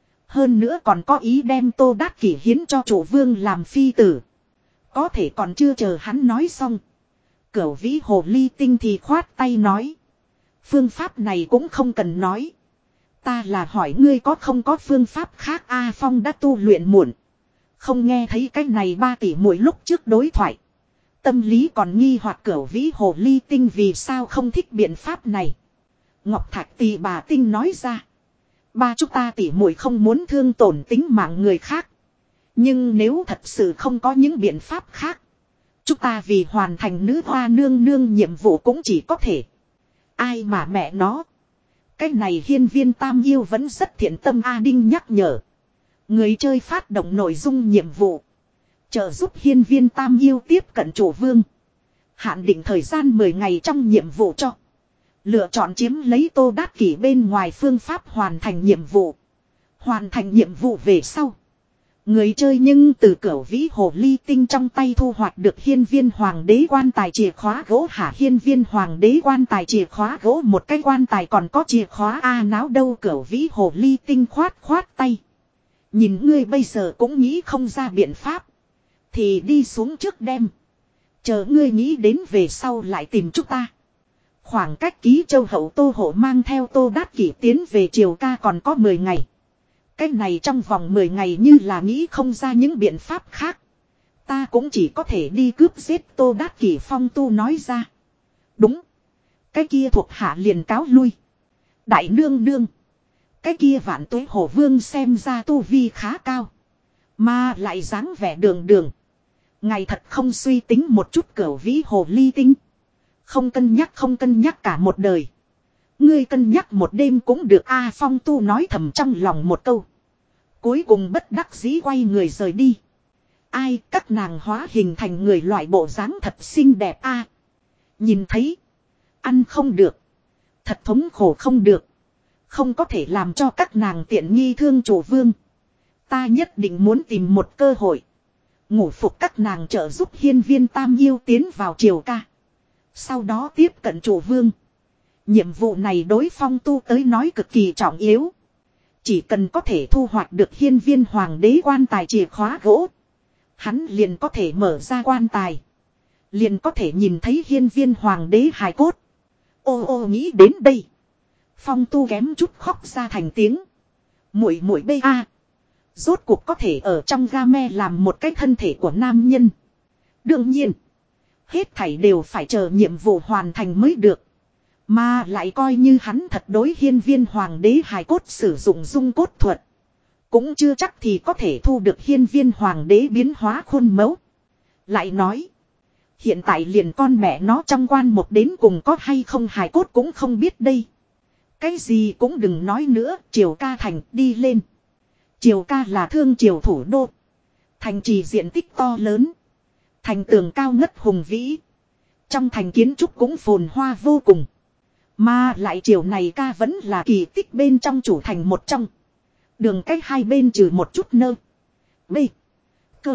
Hơn nữa còn có ý đem Tô Đát Kỷ hiến cho chủ vương làm phi tử. Có thể còn chưa chờ hắn nói xong. Cửu vĩ hồ ly tinh thì khoát tay nói. Phương pháp này cũng không cần nói. Ta là hỏi ngươi có không có phương pháp khác. A Phong đã tu luyện muộn. Không nghe thấy cái này ba tỷ mỗi lúc trước đối thoại. Tâm lý còn nghi hoặc cửu vĩ hồ ly tinh vì sao không thích biện pháp này. Ngọc Thạch Tỳ bà tinh nói ra. Ba chúng ta tỷ muội không muốn thương tổn tính mạng người khác. Nhưng nếu thật sự không có những biện pháp khác. Chúng ta vì hoàn thành nữ hoa nương nương nhiệm vụ cũng chỉ có thể. Ai mà mẹ nó. Cái này hiên viên tam yêu vẫn rất thiện tâm A Đinh nhắc nhở. Người chơi phát động nội dung nhiệm vụ. Trợ giúp hiên viên tam yêu tiếp cận chủ vương. Hạn định thời gian mười ngày trong nhiệm vụ cho. Lựa chọn chiếm lấy Tô Đát Kỷ bên ngoài phương pháp hoàn thành nhiệm vụ. Hoàn thành nhiệm vụ về sau. Người chơi nhưng từ cửu vĩ hồ ly tinh trong tay thu hoạch được hiên viên hoàng đế quan tài chìa khóa gỗ hả hiên viên hoàng đế quan tài chìa khóa gỗ một cái quan tài còn có chìa khóa A náo đâu cửu vĩ hồ ly tinh khoát khoát tay. Nhìn ngươi bây giờ cũng nghĩ không ra biện pháp. Thì đi xuống trước đem. Chờ ngươi nghĩ đến về sau lại tìm chúng ta. Khoảng cách ký châu hậu Tô Hộ mang theo Tô Đát Kỷ tiến về Triều Ca còn có mười ngày. Cái này trong vòng mười ngày như là nghĩ không ra những biện pháp khác. Ta cũng chỉ có thể đi cướp giết Tô Đát Kỷ phong tu nói ra. Đúng. Cái kia thuộc hạ liền cáo lui. Đại nương nương. Cái kia vạn tuế hổ vương xem ra tu vi khá cao. Mà lại dáng vẻ đường đường. Ngày thật không suy tính một chút cửu vĩ hồ ly tinh. Không cân nhắc không cân nhắc cả một đời. Ngươi cân nhắc một đêm cũng được A phong tu nói thầm trong lòng một câu. Cuối cùng bất đắc dĩ quay người rời đi. Ai các nàng hóa hình thành người loại bộ dáng thật xinh đẹp A. Nhìn thấy. Ăn không được. Thật thống khổ không được. Không có thể làm cho các nàng tiện nghi thương chủ vương. Ta nhất định muốn tìm một cơ hội. Ngủ phục các nàng trợ giúp hiên viên tam yêu tiến vào Triều Ca. Sau đó tiếp cận chủ vương. Nhiệm vụ này đối phong tu tới nói cực kỳ trọng yếu. Chỉ cần có thể thu hoạch được hiên viên hoàng đế quan tài chìa khóa gỗ. Hắn liền có thể mở ra quan tài. Liền có thể nhìn thấy hiên viên hoàng đế hài cốt. Ô ô nghĩ đến đây. Phong tu kém chút khóc ra thành tiếng. Muội muội bê a. Rốt cuộc có thể ở trong game làm một cái thân thể của nam nhân. Đương nhiên. Hết thảy đều phải chờ nhiệm vụ hoàn thành mới được. Mà lại coi như hắn thật đối hiên viên hoàng đế hài cốt sử dụng dung cốt thuật. Cũng chưa chắc thì có thể thu được hiên viên hoàng đế biến hóa khuôn mẫu. Lại nói. Hiện tại liền con mẹ nó trong quan một đến cùng có hay không hài cốt cũng không biết đây. Cái gì cũng đừng nói nữa, Triều Ca thành đi lên. Triều Ca là thương triều thủ đô. Thành trì diện tích to lớn. Thành tường cao ngất hùng vĩ. Trong thành kiến trúc cũng phồn hoa vô cùng. Mà lại triều này ca vẫn là kỳ tích bên trong chủ thành một trong. Đường cách hai bên trừ một chút nơ. B. Cơ.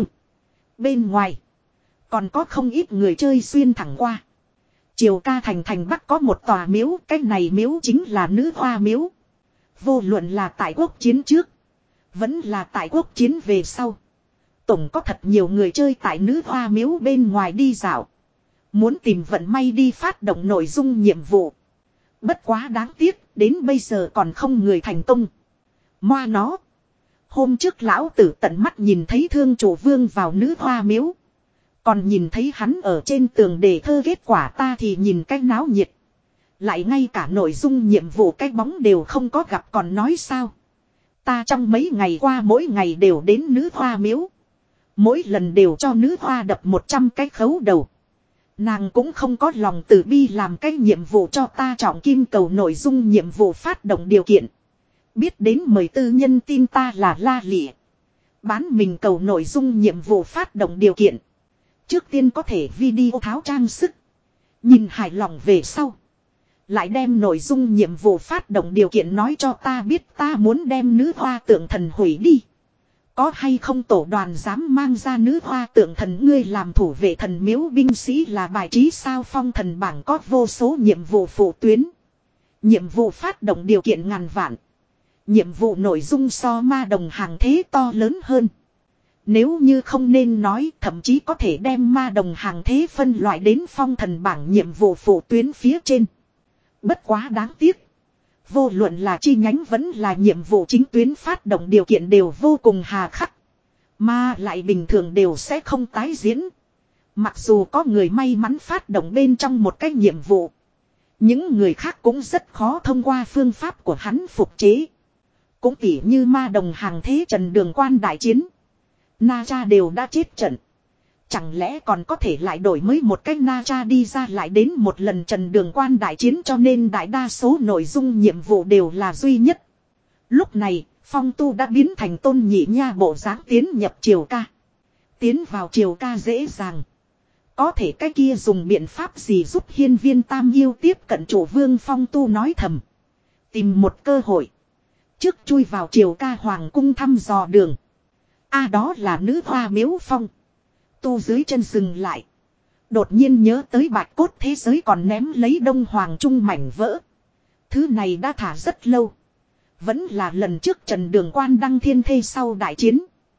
Bên ngoài. Còn có không ít người chơi xuyên thẳng qua. Triều Ca thành thành bắc có một tòa miếu. Cái này miếu chính là nữ hoa miếu. Vô luận là tại quốc chiến trước. Vẫn là tại quốc chiến về sau. Tổng có thật nhiều người chơi tại nữ hoa miếu bên ngoài đi dạo. Muốn tìm vận may đi phát động nội dung nhiệm vụ. Bất quá đáng tiếc, đến bây giờ còn không người thành công. Moa nó. Hôm trước lão tử tận mắt nhìn thấy thương chủ vương vào nữ hoa miếu. Còn nhìn thấy hắn ở trên tường đề thơ kết quả ta thì nhìn cái náo nhiệt. Lại ngay cả nội dung nhiệm vụ cái bóng đều không có gặp còn nói sao. Ta trong mấy ngày qua mỗi ngày đều đến nữ hoa miếu. Mỗi lần đều cho nữ hoa đập một trăm cái khấu đầu. Nàng cũng không có lòng từ bi làm cái nhiệm vụ cho ta trọng kim cầu nội dung nhiệm vụ phát động điều kiện. Biết đến mời tư nhân tin ta là la lịa. Bán mình cầu nội dung nhiệm vụ phát động điều kiện. Trước tiên có thể video tháo trang sức. Nhìn hài lòng về sau. Lại đem nội dung nhiệm vụ phát động điều kiện nói cho ta biết ta muốn đem nữ hoa tượng thần hủy đi. Có hay không tổ đoàn dám mang ra nữ hoa tượng thần ngươi làm thủ vệ thần miếu binh sĩ là bài trí sao phong thần bảng có vô số nhiệm vụ phụ tuyến. Nhiệm vụ phát động điều kiện ngàn vạn. Nhiệm vụ nội dung so ma đồng hàng thế to lớn hơn. Nếu như không nên nói thậm chí có thể đem ma đồng hàng thế phân loại đến phong thần bảng nhiệm vụ phụ tuyến phía trên. Bất quá đáng tiếc. Vô luận là chi nhánh vẫn là nhiệm vụ chính tuyến phát động điều kiện đều vô cùng hà khắc. Mà lại bình thường đều sẽ không tái diễn. Mặc dù có người may mắn phát động bên trong một cái nhiệm vụ. Những người khác cũng rất khó thông qua phương pháp của hắn phục chế. Cũng tỉ như ma đồng hàng thế trần đường quan đại chiến. Na cha đều đã chết trận. Chẳng lẽ còn có thể lại đổi mới một cách na cha đi ra lại đến một lần Trần Đường Quan đại chiến, cho nên đại đa số nội dung nhiệm vụ đều là duy nhất. Lúc này, Phong Tu đã biến thành Tôn Nhị Nha bộ dáng tiến nhập triều ca. Tiến vào triều ca dễ dàng. Có thể cái kia dùng biện pháp gì giúp hiên viên Tam Yêu tiếp cận chủ vương, Phong Tu nói thầm. Tìm một cơ hội. Trước chui vào triều ca hoàng cung thăm dò đường. A à, đó là nữ hoa miếu phong. Tu dưới chân dừng lại. Đột nhiên nhớ tới bạch cốt thế giới còn ném lấy Đông Hoàng Trung mảnh vỡ. Thứ này đã thả rất lâu. Vẫn là lần trước Trần Đường Quan đăng thiên thê sau đại chiến.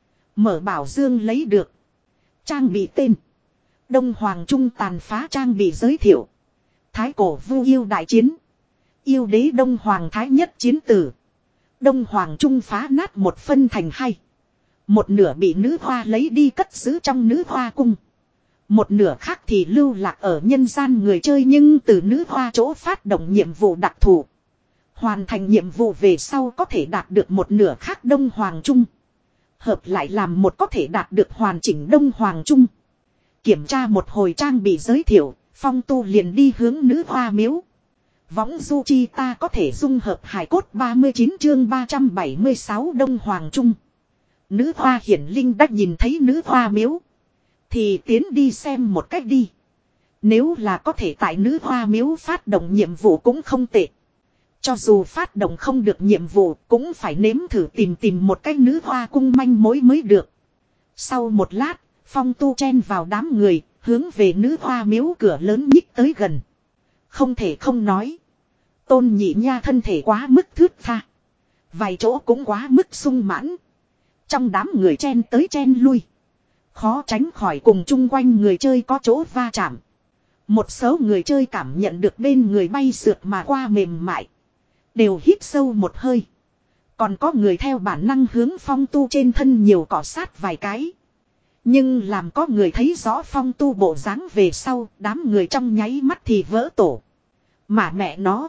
Mở bảo dương lấy được. Trang bị tên. Đông Hoàng Trung tàn phá trang bị giới thiệu. Thái cổ vu yêu đại chiến. Yêu đế Đông Hoàng Thái nhất chiến tử. Đông Hoàng Trung phá nát một phân thành hai. Một nửa bị nữ hoa lấy đi cất giữ trong nữ hoa cung. Một nửa khác thì lưu lạc ở nhân gian người chơi, nhưng từ nữ hoa chỗ phát động nhiệm vụ đặc thù. Hoàn thành nhiệm vụ về sau có thể đạt được một nửa khác Đông Hoàng Trung. Hợp lại làm một có thể đạt được hoàn chỉnh Đông Hoàng Trung. Kiểm tra một hồi trang bị giới thiệu, Phong Tu liền đi hướng nữ hoa miếu. Võng du chi ta có thể dung hợp hài cốt ba mươi chín chương ba trăm bảy mươi sáu Đông Hoàng Trung. Nữ hoa hiển linh đã nhìn thấy nữ hoa miếu. Thì tiến đi xem một cách đi. Nếu là có thể tại nữ hoa miếu phát động nhiệm vụ cũng không tệ. Cho dù phát động không được nhiệm vụ cũng phải nếm thử tìm tìm một cách nữ hoa cung manh mối mới được. Sau một lát, Phong Tu chen vào đám người, hướng về nữ hoa miếu cửa lớn nhích tới gần. Không thể không nói. Tôn Nhị Nha thân thể quá mức thướt tha. Vài chỗ cũng quá mức sung mãn. Trong đám người chen tới chen lui. Khó tránh khỏi cùng chung quanh người chơi có chỗ va chạm. Một số người chơi cảm nhận được bên người bay sượt mà qua mềm mại. Đều hít sâu một hơi. Còn có người theo bản năng hướng Phong Tu trên thân nhiều cọ sát vài cái. Nhưng làm có người thấy rõ Phong Tu bộ dáng về sau, đám người trong nháy mắt thì vỡ tổ. Mà mẹ nó.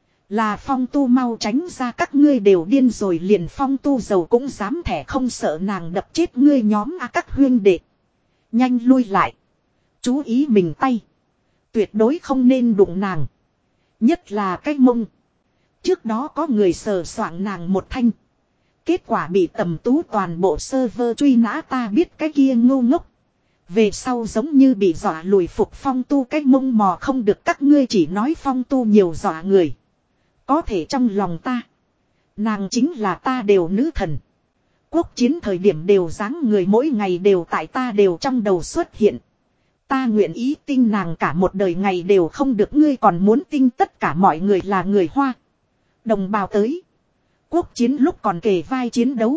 Là Phong Tu mau tránh ra, các ngươi đều điên rồi, liền Phong Tu giàu cũng dám thẻ, không sợ nàng đập chết ngươi nhóm a các huyên đệ. Nhanh lui lại. Chú ý mình tay. Tuyệt đối không nên đụng nàng. Nhất là cái mông. Trước đó có người sờ soạng nàng một thanh. Kết quả bị tầm tú toàn bộ server truy nã, ta biết cái kia ngu ngốc. Về sau giống như bị dọa lùi phục. Phong Tu cái mông mò không được, các ngươi chỉ nói Phong Tu nhiều dọa người. Có thể trong lòng ta, nàng chính là ta đều nữ thần. Quốc chiến thời điểm đều dáng người mỗi ngày đều tại ta đều trong đầu xuất hiện. Ta nguyện ý tin nàng cả một đời ngày đều không được, ngươi còn muốn tin tất cả mọi người là người Hoa. Đồng bào tới. Quốc chiến lúc còn kề vai chiến đấu.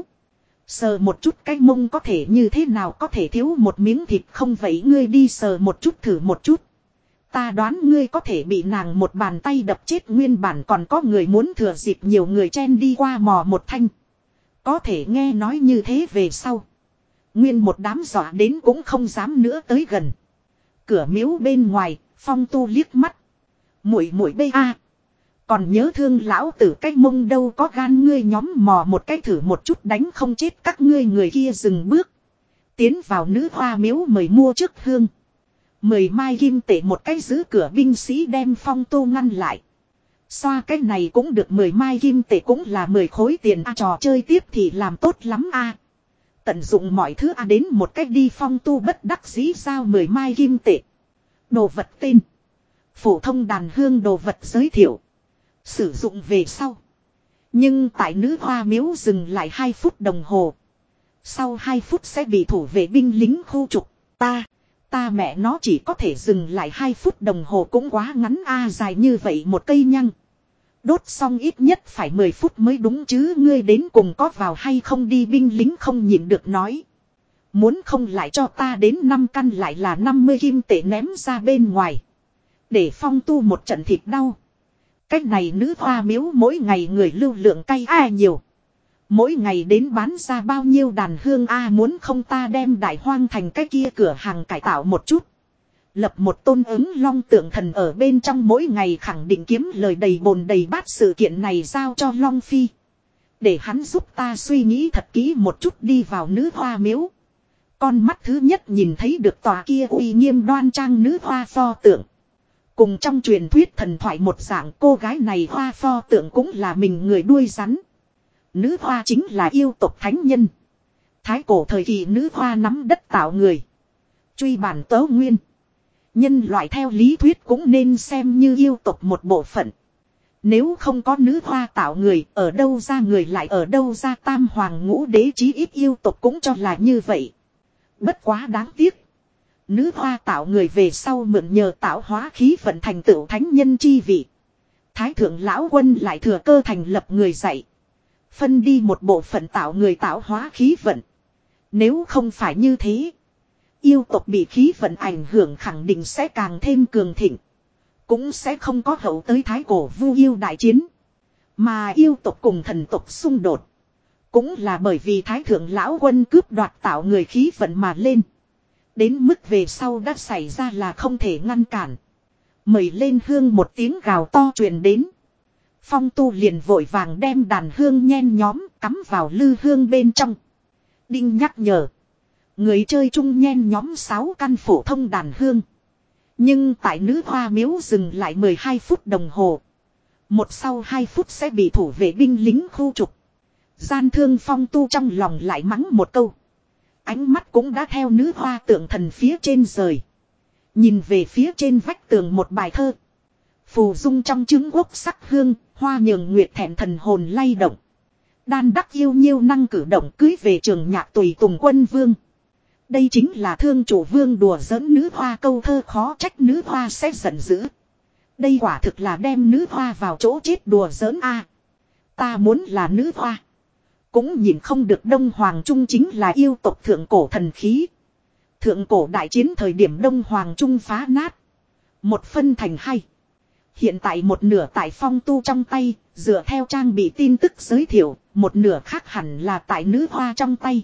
Sờ một chút cái mông có thể như thế nào, có thể thiếu một miếng thịt không vậy, ngươi đi sờ một chút thử một chút. Ta đoán ngươi có thể bị nàng một bàn tay đập chết. Nguyên bản còn có người muốn thừa dịp nhiều người chen đi qua mò một thanh. Có thể nghe nói như thế về sau. Nguyên một đám dọa đến cũng không dám nữa tới gần. Cửa miếu bên ngoài, Phong Tu liếc mắt. Muội muội bê a. Còn nhớ thương lão tử cái mông đâu, có gan ngươi nhóm mò một cái thử một chút đánh không chết các ngươi. Người kia dừng bước. Tiến vào nữ hoa miếu mời mua trước hương. Mười mai kim tệ một cái, giữ cửa binh sĩ đem Phong Tu ngăn lại. Xoa cái này cũng được, mười mai kim tệ cũng là mười khối tiền a, trò chơi tiếp thì làm tốt lắm a. Tận dụng mọi thứ a, đến một cách đi. Phong Tu bất đắc dĩ giao mười mai kim tệ. Đồ vật tên. Phổ thông đàn hương, đồ vật giới thiệu. Sử dụng về sau. Nhưng tại nữ hoa miếu dừng lại hai phút đồng hồ. Sau hai phút sẽ bị thủ vệ binh lính khu trục. Ta. Ta mẹ nó chỉ có thể dừng lại hai phút đồng hồ cũng quá ngắn a, dài như vậy một cây nhăng. Đốt xong ít nhất phải mười phút mới đúng chứ, ngươi đến cùng có vào hay không đi. Binh lính không nhịn được nói. Muốn không lại cho ta đến năm căn, lại là năm mươi kim tệ ném ra bên ngoài. Để Phong Tu một trận thịt đau. Cách này nữ hoa miếu mỗi ngày người lưu lượng cay ai nhiều. Mỗi ngày đến bán ra bao nhiêu đàn hương a, muốn không ta đem Đại Hoang thành cái kia cửa hàng cải tạo một chút. Lập một tôn ứng long tượng thần ở bên trong, mỗi ngày khẳng định kiếm lời đầy bồn đầy bát. Sự kiện này giao cho Long Phi. Để hắn giúp ta suy nghĩ thật kỹ một chút. Đi vào nữ hoa miếu. Con mắt thứ nhất nhìn thấy được tòa kia uy nghiêm đoan trang nữ hoa pho tượng. Cùng trong truyền thuyết thần thoại một dạng, cô gái này hoa pho tượng cũng là mình người đuôi rắn. Nữ hoa chính là yêu tộc thánh nhân. Thái cổ thời kỳ nữ hoa nắm đất tạo người. Truy bản tấu nguyên. Nhân loại theo lý thuyết cũng nên xem như yêu tộc một bộ phận. Nếu không có nữ hoa tạo người, ở đâu ra người lại ở đâu ra tam hoàng ngũ đế, chí ít yêu tộc cũng cho là như vậy. Bất quá đáng tiếc. Nữ hoa tạo người về sau mượn nhờ tạo hóa khí vận thành tựu thánh nhân chi vị. Thái thượng lão quân lại thừa cơ thành lập người dạy. Phân đi một bộ phận tạo người tạo hóa khí vận. Nếu không phải như thế, yêu tộc bị khí vận ảnh hưởng khẳng định sẽ càng thêm cường thịnh. Cũng sẽ không có hậu tới thái cổ vu yêu đại chiến. Mà yêu tộc cùng thần tộc xung đột. Cũng là bởi vì thái thượng lão quân cướp đoạt tạo người khí vận mà lên. Đến mức về sau đã xảy ra là không thể ngăn cản. Mời lên hương một tiếng gào to truyền đến. Phong tu liền vội vàng đem đàn hương nhen nhóm cắm vào lư hương bên trong. Đinh nhắc nhở. Người chơi chung nhen nhóm sáu căn phổ thông đàn hương. Nhưng tại nữ hoa miếu dừng lại mười hai phút đồng hồ. Một sau hai phút sẽ bị thủ vệ binh lính khu trục. Gian thương phong tu trong lòng lại mắng một câu. Ánh mắt cũng đã theo nữ hoa tượng thần phía trên rời. Nhìn về phía trên vách tường một bài thơ. Phù dung trong trứng quốc sắc hương, hoa nhường nguyệt thẹn thần hồn lay động. Đan đắc yêu nhiêu năng cử động cưới về trường nhạc tùy tùng quân vương. Đây chính là thương chủ vương đùa giỡn nữ hoa câu thơ, khó trách nữ hoa sẽ giận dữ. Đây quả thực là đem nữ hoa vào chỗ chết đùa giỡn a. Ta muốn là nữ hoa. Cũng nhìn không được Đông Hoàng Trung chính là yêu tộc thượng cổ thần khí. Thượng cổ đại chiến thời điểm Đông Hoàng Trung phá nát. Một phân thành hai. Hiện tại một nửa tại phong tu trong tay, dựa theo trang bị tin tức giới thiệu, một nửa khác hẳn là tại nữ hoa trong tay.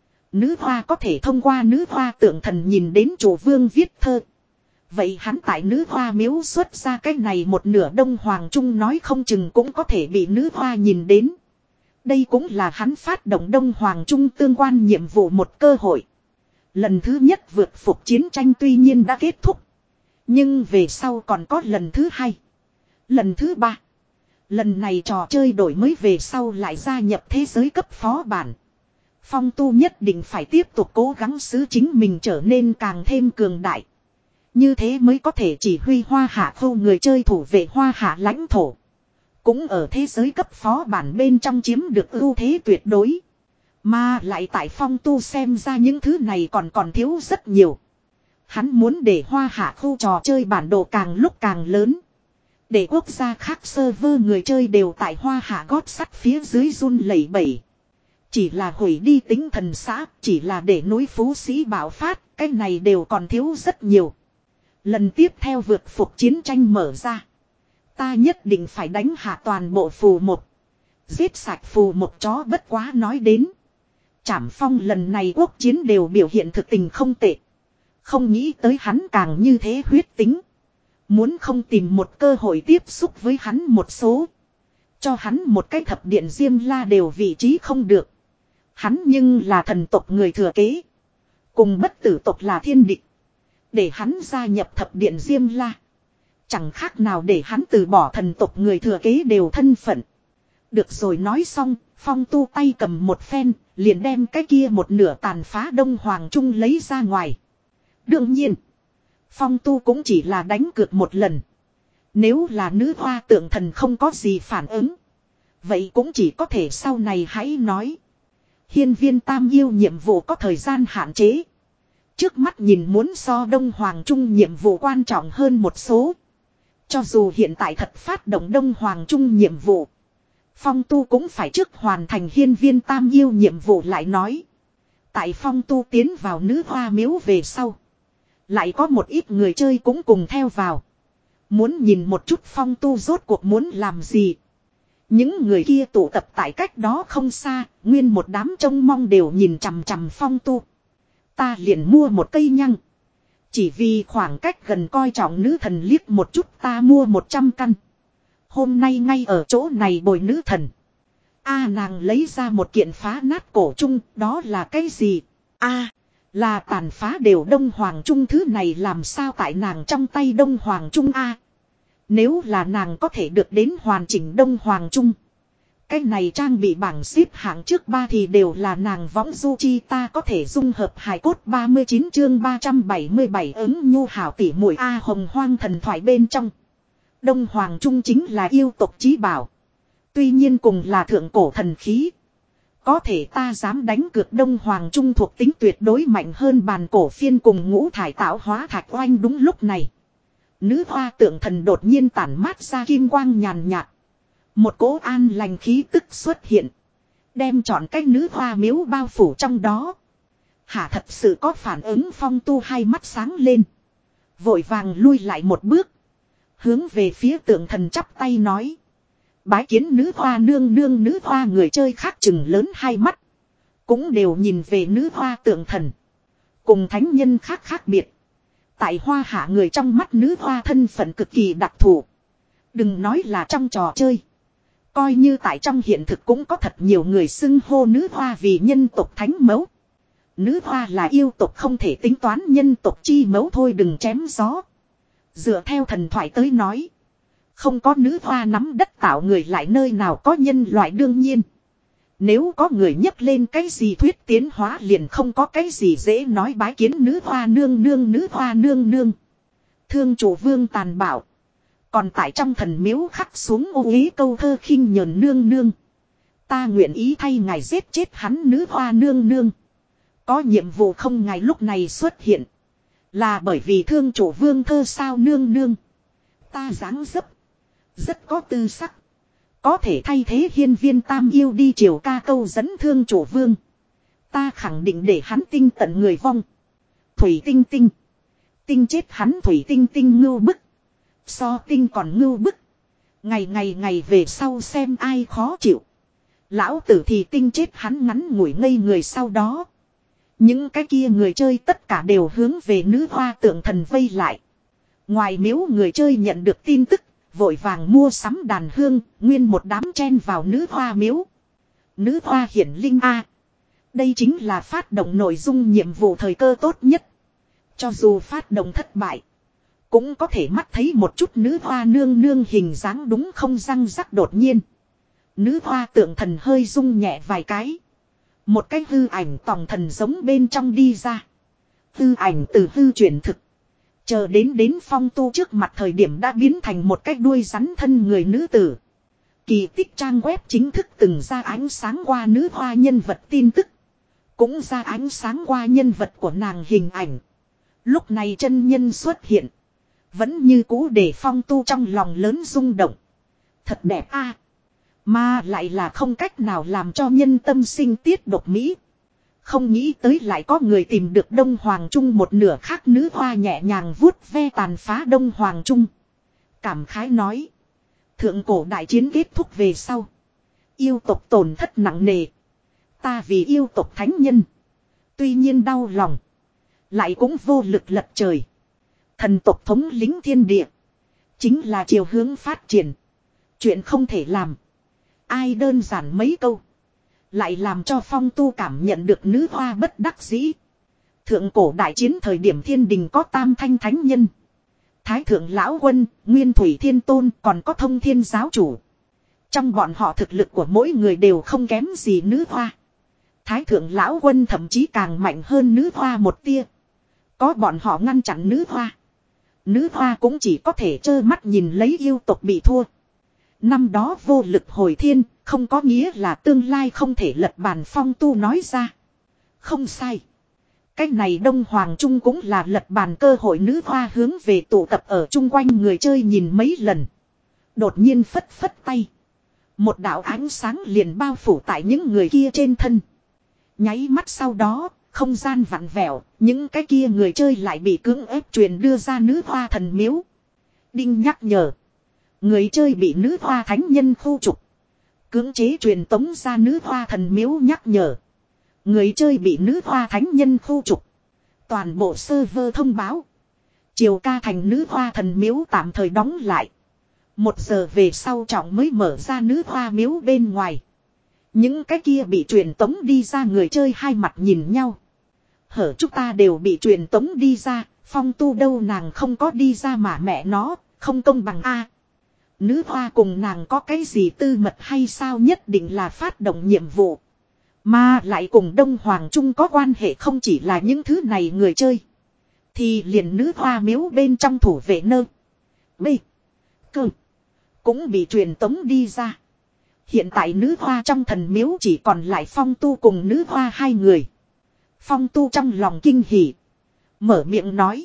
Nữ hoa có thể thông qua nữ hoa tượng thần nhìn đến chủ vương viết thơ. Vậy hắn tại nữ hoa miếu xuất ra cái này một nửa Đông Hoàng Trung nói không chừng cũng có thể bị nữ hoa nhìn đến. Đây cũng là hắn phát động Đông Hoàng Trung tương quan nhiệm vụ một cơ hội. Lần thứ nhất vượt phục chiến tranh tuy nhiên đã kết thúc. Nhưng về sau còn có lần thứ hai. Lần thứ ba. Lần này trò chơi đổi mới về sau lại gia nhập thế giới cấp phó bản. Phong tu nhất định phải tiếp tục cố gắng xứ chính mình trở nên càng thêm cường đại. Như thế mới có thể chỉ huy hoa hạ khâu người chơi thủ vệ hoa hạ lãnh thổ. Cũng ở thế giới cấp phó bản bên trong chiếm được ưu thế tuyệt đối. Mà lại tại phong tu xem ra những thứ này còn còn thiếu rất nhiều. Hắn muốn để hoa hạ khu trò chơi bản đồ càng lúc càng lớn. Để quốc gia khác server người chơi đều tại hoa hạ gót sắt phía dưới run lẩy bẩy. Chỉ là hủy đi tính thần xã, chỉ là để núi Phú Sĩ bạo phát, cái này đều còn thiếu rất nhiều. Lần tiếp theo vượt phục chiến tranh mở ra. Ta nhất định phải đánh hạ toàn bộ phù một. Giết sạch phù một chó bất quá nói đến. Trảm Phong lần này quốc chiến đều biểu hiện thực tình không tệ. Không nghĩ tới hắn càng như thế huyết tính. Muốn không tìm một cơ hội tiếp xúc với hắn một số. Cho hắn một cái thập điện Diêm La đều vị trí không được. Hắn nhưng là thần tộc người thừa kế. Cùng bất tử tộc là thiên địch. Để hắn gia nhập thập điện Diêm La. Chẳng khác nào để hắn từ bỏ thần tộc người thừa kế đều thân phận. Được rồi nói xong, Phong tu tay cầm một phen, liền đem cái kia một nửa tàn phá Đông Hoàng Trung lấy ra ngoài. Đương nhiên, Phong tu cũng chỉ là đánh cược một lần. Nếu là nữ hoa tượng thần không có gì phản ứng. Vậy cũng chỉ có thể sau này hãy nói. Hiên viên tam yêu nhiệm vụ có thời gian hạn chế. Trước mắt nhìn muốn so Đông Hoàng Trung nhiệm vụ quan trọng hơn một số. Cho dù hiện tại thật phát động Đông Hoàng Trung nhiệm vụ. Phong tu cũng phải trước hoàn thành hiên viên tam yêu nhiệm vụ lại nói. Tại phong tu tiến vào nữ hoa miếu về sau. Lại có một ít người chơi cũng cùng theo vào. Muốn nhìn một chút phong tu rốt cuộc muốn làm gì. Những người kia tụ tập tại cách đó không xa. Nguyên một đám trông mong đều nhìn chằm chằm phong tu. Ta liền mua một cây nhăng. Chỉ vì khoảng cách gần coi trọng nữ thần liếc một chút ta mua một trăm căn. Hôm nay ngay ở chỗ này bồi nữ thần. A nàng lấy ra một kiện phá nát cổ chung, đó là cái gì? A Là tàn phá đều Đông Hoàng Trung thứ này làm sao tại nàng trong tay Đông Hoàng Trung a? Nếu là nàng có thể được đến hoàn chỉnh Đông Hoàng Trung. Cái này trang bị bảng xếp hạng trước ba thì đều là nàng võng du chi ta có thể dung hợp hài cốt ba mươi chín chương ba trăm bảy mươi bảy ứng nhu hảo tỷ muội A hồng hoang thần thoại bên trong. Đông Hoàng Trung chính là yêu tộc chí bảo. Tuy nhiên cùng là thượng cổ thần khí. Có thể ta dám đánh cược Đông Hoàng Trung thuộc tính tuyệt đối mạnh hơn bàn cổ phiên cùng ngũ thải tạo hóa thạch oanh đúng lúc này. Nữ hoa tượng thần đột nhiên tản mát ra kim quang nhàn nhạt. Một cỗ an lành khí tức xuất hiện. Đem chọn cách nữ hoa miếu bao phủ trong đó. Hả thật sự có phản ứng Phong Tu hai mắt sáng lên. Vội vàng lui lại một bước. Hướng về phía tượng thần chắp tay nói. Bái kiến nữ hoa nương nương nữ hoa người chơi khác chừng lớn hai mắt. Cũng đều nhìn về nữ hoa tượng thần. Cùng thánh nhân khác khác biệt. Tại hoa hạ người trong mắt nữ hoa thân phận cực kỳ đặc thù. Đừng nói là trong trò chơi. Coi như tại trong hiện thực cũng có thật nhiều người xưng hô nữ hoa vì nhân tộc thánh mẫu. Nữ hoa là yêu tộc không thể tính toán nhân tộc chi mẫu thôi đừng chém gió. Dựa theo thần thoại tới nói. Không có nữ hoa nắm đất tạo người lại nơi nào có nhân loại đương nhiên. Nếu có người nhấc lên cái gì thuyết tiến hóa liền không có cái gì dễ nói bái kiến nữ hoa nương nương nữ hoa nương nương. Thương chủ vương tàn bạo. Còn tại trong thần miếu khắc xuống ô ý câu thơ khinh nhờn nương nương. Ta nguyện ý thay ngài giết chết hắn nữ hoa nương nương. Có nhiệm vụ không ngài lúc này xuất hiện. Là bởi vì thương chủ vương thơ sao nương nương. Ta dáng dấp. Rất có tư sắc. Có thể thay thế hiên viên tam yêu đi chiều ca câu dẫn thương chủ vương. Ta khẳng định để hắn tinh tận người vong. Thủy tinh tinh. Tinh chết hắn thủy tinh tinh ngưu bức. So tinh còn ngưu bức. Ngày ngày ngày về sau xem ai khó chịu. Lão tử thì tinh chết hắn ngắn ngủi ngây người sau đó. Những cái kia người chơi tất cả đều hướng về nữ hoa tượng thần vây lại. Ngoài miếu người chơi nhận được tin tức. Vội vàng mua sắm đàn hương. Nguyên một đám chen vào nữ hoa miếu. Nữ hoa hiển linh A. Đây chính là phát động nội dung nhiệm vụ thời cơ tốt nhất. Cho dù phát động thất bại. Cũng có thể mắt thấy một chút nữ hoa nương nương hình dáng đúng không răng rắc đột nhiên. Nữ hoa tượng thần hơi rung nhẹ vài cái. Một cái hư ảnh tòng thần giống bên trong đi ra. Hư ảnh từ hư chuyển thực. Chờ đến đến Phong Tu trước mặt thời điểm đã biến thành một cái đuôi rắn thân người nữ tử. Kỳ tích trang web chính thức từng ra ánh sáng qua nữ hoa nhân vật tin tức. Cũng ra ánh sáng qua nhân vật của nàng hình ảnh. Lúc này chân nhân xuất hiện. Vẫn như cũ để Phong Tu trong lòng lớn rung động. Thật đẹp a, mà lại là không cách nào làm cho nhân tâm sinh tiết độc mỹ. Không nghĩ tới lại có người tìm được Đông Hoàng Trung một nửa khác nữ hoa nhẹ nhàng vuốt ve tàn phá Đông Hoàng Trung. Cảm khái nói. Thượng cổ đại chiến kết thúc về sau. Yêu tộc tổn thất nặng nề. Ta vì yêu tộc thánh nhân. Tuy nhiên đau lòng. Lại cũng vô lực lật trời. Thần tộc thống lĩnh thiên địa. Chính là chiều hướng phát triển. Chuyện không thể làm. Ai đơn giản mấy câu. Lại làm cho Phong Tu cảm nhận được nữ hoa bất đắc dĩ. Thượng cổ đại chiến thời điểm thiên đình có tam thanh thánh nhân. Thái thượng lão quân, nguyên thủy thiên tôn còn có thông thiên giáo chủ. Trong bọn họ thực lực của mỗi người đều không kém gì nữ hoa. Thái thượng lão quân thậm chí càng mạnh hơn nữ hoa một tia. Có bọn họ ngăn chặn nữ hoa. Nữ hoa cũng chỉ có thể trơ mắt nhìn lấy yêu tộc bị thua. Năm đó vô lực hồi thiên, không có nghĩa là tương lai không thể lật bàn. Phong Tu nói ra. Không sai. Cách này Đông Hoàng Trung cũng là lật bàn cơ hội. Nữ hoa hướng về tụ tập ở chung quanh người chơi nhìn mấy lần. Đột nhiên phất phất tay. Một đạo ánh sáng liền bao phủ tại những người kia trên thân. Nháy mắt sau đó, không gian vặn vẹo, những cái kia người chơi lại bị cưỡng ép truyền đưa ra nữ hoa thần miếu. Đinh nhắc nhở. Người chơi bị nữ hoa thánh nhân khu trục. Cưỡng chế truyền tống ra nữ hoa thần miếu nhắc nhở. Người chơi bị nữ hoa thánh nhân khu trục. Toàn bộ server thông báo. Triều ca thành nữ hoa thần miếu tạm thời đóng lại. Một giờ về sau trọng mới mở ra nữ hoa miếu bên ngoài. Những cái kia bị truyền tống đi ra người chơi hai mặt nhìn nhau. Hở chúng ta đều bị truyền tống đi ra, Phong Tu đâu nàng không có đi ra mà mẹ nó, không công bằng a. Nữ hoa cùng nàng có cái gì tư mật hay sao, nhất định là phát động nhiệm vụ. Mà lại cùng Đông Hoàng Trung có quan hệ, không chỉ là những thứ này người chơi. Thì liền nữ hoa miếu bên trong thủ vệ nơ. B. Cơ. Cũng bị truyền tống đi ra. Hiện tại nữ hoa trong thần miếu chỉ còn lại Phong Tu cùng nữ hoa hai người. Phong Tu trong lòng kinh hỉ. Mở miệng nói.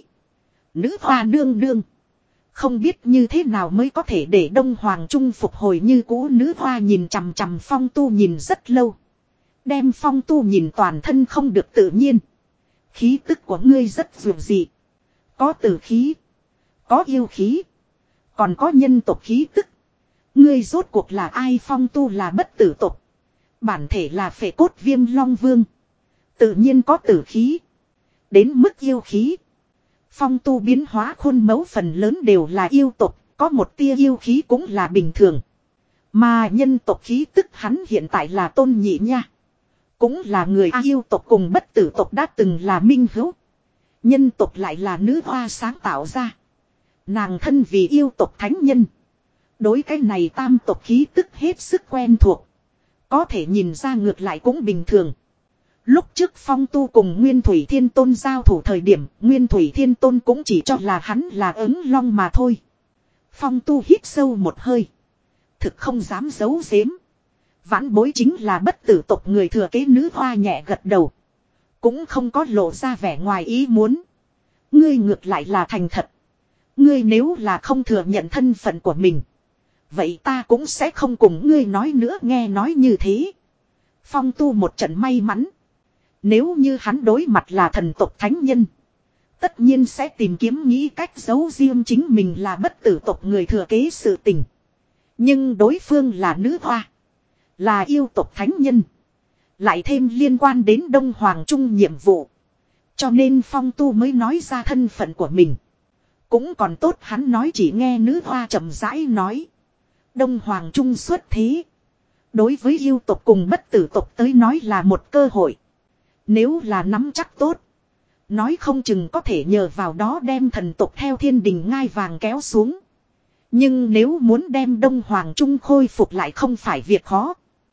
Nữ hoa nương nương. Không biết như thế nào mới có thể để Đông Hoàng Trung phục hồi như cũ. Nữ hoa nhìn chằm chằm Phong Tu nhìn rất lâu. Đem Phong Tu nhìn toàn thân không được tự nhiên. Khí tức của ngươi rất dịu dị. Có tử khí. Có yêu khí. Còn có nhân tộc khí tức. Ngươi rốt cuộc là ai? Phong Tu là bất tử tộc. Bản thể là phệ cốt viêm long vương. Tự nhiên có tử khí. Đến mức yêu khí. Phong Tu biến hóa khuôn mẫu phần lớn đều là yêu tộc. Có một tia yêu khí cũng là bình thường. Mà nhân tộc khí tức hắn hiện tại là Tôn Nhị nha. Cũng là người A, yêu tộc cùng bất tử tộc đã từng là minh hữu. Nhân tộc lại là nữ hoa sáng tạo ra. Nàng thân vì yêu tộc thánh nhân. Đối cái này tam tộc khí tức hết sức quen thuộc. Có thể nhìn ra ngược lại cũng bình thường. Lúc trước Phong Tu cùng Nguyên Thủy Thiên Tôn giao thủ thời điểm, Nguyên Thủy Thiên Tôn cũng chỉ cho là hắn là ứng long mà thôi. Phong Tu hít sâu một hơi. Thực không dám giấu giếm. Vãn bối chính là bất tử tộc người thừa kế. Nữ hoa nhẹ gật đầu. Cũng không có lộ ra vẻ ngoài ý muốn. Ngươi ngược lại là thành thật. Ngươi nếu là không thừa nhận thân phận của mình. Vậy ta cũng sẽ không cùng ngươi nói nữa. Nghe nói như thế. Phong Tu một trận may mắn. Nếu như hắn đối mặt là thần tộc thánh nhân. Tất nhiên sẽ tìm kiếm nghĩ cách giấu riêng chính mình là bất tử tộc người thừa kế sự tình. Nhưng đối phương là nữ hoa. Là yêu tộc thánh nhân. Lại thêm liên quan đến Đông Hoàng Trung nhiệm vụ. Cho nên Phong Tu mới nói ra thân phận của mình. Cũng còn tốt hắn nói, chỉ nghe nữ hoa chậm rãi nói. Đông Hoàng Trung xuất thế. Đối với yêu tộc cùng bất tử tộc tới nói là một cơ hội. Nếu là nắm chắc tốt. Nói không chừng có thể nhờ vào đó đem thần tộc theo thiên đình ngai vàng kéo xuống. Nhưng nếu muốn đem Đông Hoàng Trung khôi phục lại không phải việc khó.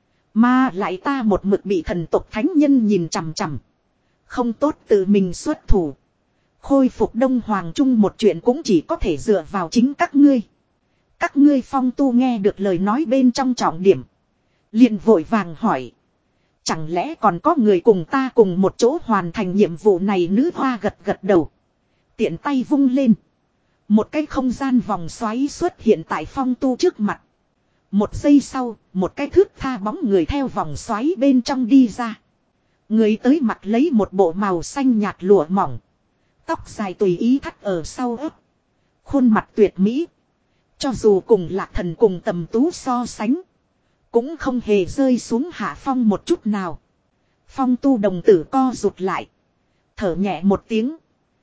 Mà lại ta một mực bị thần tộc thánh nhân nhìn chằm chằm. Không tốt tự mình xuất thủ. Khôi phục Đông Hoàng Trung một chuyện cũng chỉ có thể dựa vào chính các ngươi. Các ngươi. Phong Tu nghe được lời nói bên trong trọng điểm. Liền vội vàng hỏi. Chẳng lẽ còn có người cùng ta cùng một chỗ hoàn thành nhiệm vụ này? Nữ hoa gật gật đầu. Tiện tay vung lên. Một cái không gian vòng xoáy xuất hiện tại Phong Tu trước mặt. Một giây sau, một cái thước tha bóng người theo vòng xoáy bên trong đi ra. Người tới mặt lấy một bộ màu xanh nhạt lụa mỏng. Tóc dài tùy ý thắt ở sau ớt. Khuôn mặt tuyệt mỹ. Cho dù cùng Lạc Thần cùng Tầm Tú so sánh. Cũng không hề rơi xuống hạ phong một chút nào. Phong Tu đồng tử co rụt lại. Thở nhẹ một tiếng.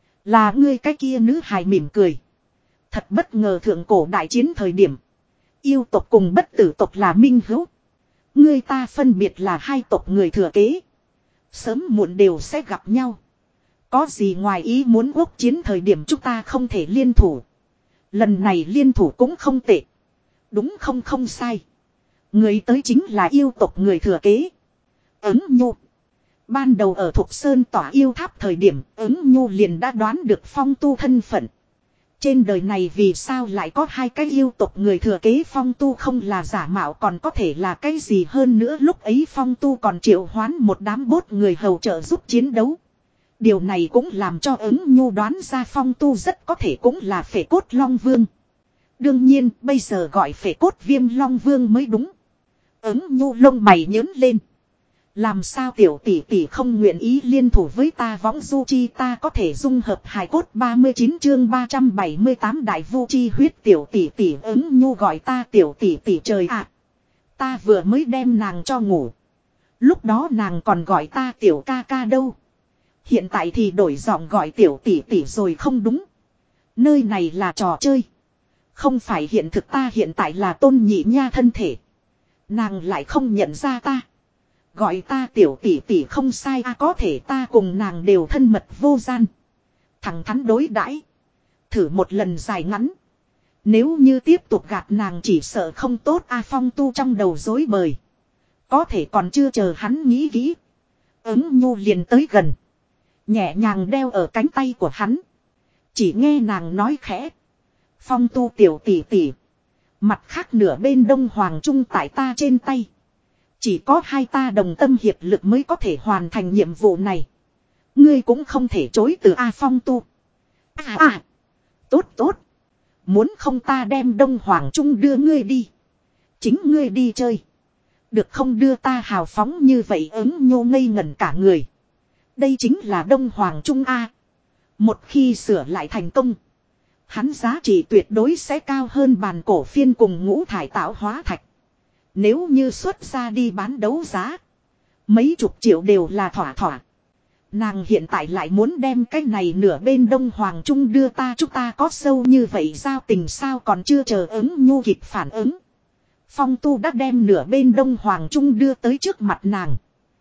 Là ngươi cái kia? Nữ hài mỉm cười. Thật bất ngờ, thượng cổ đại chiến thời điểm. Yêu tộc cùng bất tử tộc là minh hữu. Ngươi ta phân biệt là hai tộc người thừa kế. Sớm muộn đều sẽ gặp nhau. Có gì ngoài ý muốn? Quốc chiến thời điểm chúng ta không thể liên thủ. Lần này liên thủ cũng không tệ. Đúng không? Không sai. Người tới chính là yêu tộc người thừa kế. Ứng Nhu. Ban đầu ở Thục Sơn tỏa yêu tháp thời điểm, Ứng Nhu liền đã đoán được Phong Tu thân phận. Trên đời này vì sao lại có hai cái yêu tộc người thừa kế? Phong Tu không là giả mạo còn có thể là cái gì hơn nữa? Lúc ấy Phong Tu còn triệu hoán một đám bốt người hầu trợ giúp chiến đấu. Điều này cũng làm cho Ứng Nhu đoán ra Phong Tu rất có thể cũng là phệ cốt Long Vương. Đương nhiên bây giờ gọi phệ cốt viêm Long Vương mới đúng. Ứng Nhu lông mày nhớn lên. Làm sao tiểu tỷ tỷ không nguyện ý liên thủ với ta? Võng du chi ta có thể dung hợp hài cốt. Ba mươi chín chương ba trăm bảy mươi tám đại vu chi huyết. Tiểu tỷ tỷ. Ứng Nhu gọi ta tiểu tỷ tỷ. Trời ạ, ta vừa mới đem nàng cho ngủ. Lúc đó nàng còn gọi ta tiểu ca ca đâu. Hiện tại thì đổi giọng gọi tiểu tỷ tỷ rồi. Không đúng. Nơi này là trò chơi. Không phải hiện thực. Ta hiện tại là Tôn Nhị nha thân thể. Nàng lại không nhận ra ta. Gọi ta tiểu tỷ tỷ không sai à, có thể ta cùng nàng đều thân mật vô gian. Thẳng thắn đối đãi, thử một lần dài ngắn. Nếu như tiếp tục gạt nàng chỉ sợ không tốt a. Phong Tu trong đầu rối bời. Có thể còn chưa chờ hắn nghĩ kỹ, Ứng Nhu liền tới gần, nhẹ nhàng đeo ở cánh tay của hắn. Chỉ nghe nàng nói khẽ. Phong Tu tiểu tỷ tỷ, mặt khác nửa bên Đông Hoàng Trung tại ta trên tay. Chỉ có hai ta đồng tâm hiệp lực mới có thể hoàn thành nhiệm vụ này. Ngươi cũng không thể chối từ A. Phong Tu. À à, tốt tốt. Muốn không ta đem Đông Hoàng Trung đưa ngươi đi. Chính ngươi đi chơi. Được không, đưa ta hào phóng như vậy. Ứng Nhô ngây ngẩn cả người. Đây chính là Đông Hoàng Trung A. Một khi sửa lại thành công, hắn giá trị tuyệt đối sẽ cao hơn bàn cổ phiên cùng ngũ thải tạo hóa thạch. Nếu như xuất ra đi bán đấu giá, mấy chục triệu đều là thỏa thỏa. Nàng hiện tại lại muốn đem cái này nửa bên Đông Hoàng Trung đưa ta, chúng ta có sâu như vậy giao tình sao? Còn chưa chờ Ứng Nhu kịp phản ứng, Phong Tu đã đem nửa bên Đông Hoàng Trung đưa tới trước mặt nàng.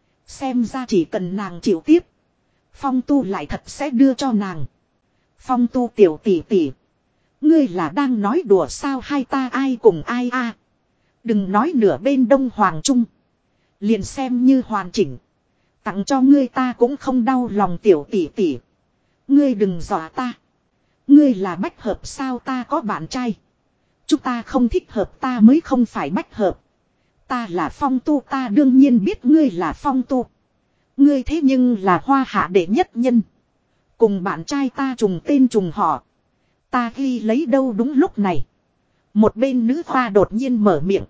Xem ra chỉ cần nàng chịu tiếp, Phong Tu lại thật sẽ đưa cho nàng. Phong Tu tiểu tỷ tỷ, ngươi là đang nói đùa sao? Hai ta ai cùng ai a? Đừng nói nửa bên Đông Hoàng Trung, liền xem như hoàn chỉnh, tặng cho ngươi ta cũng không đau lòng. Tiểu tỷ tỷ, ngươi đừng dọa ta. Ngươi là bách hợp sao? Ta có bạn trai, chúng ta không thích hợp, ta mới không phải bách hợp. Ta là Phong Tu, ta đương nhiên biết ngươi là Phong Tu. Ngươi thế nhưng là hoa hạ đệ nhất nhân, cùng bạn trai ta trùng tên trùng họ, ta ghi lấy đâu. Đúng lúc này, một bên nữ hoa đột nhiên mở miệng.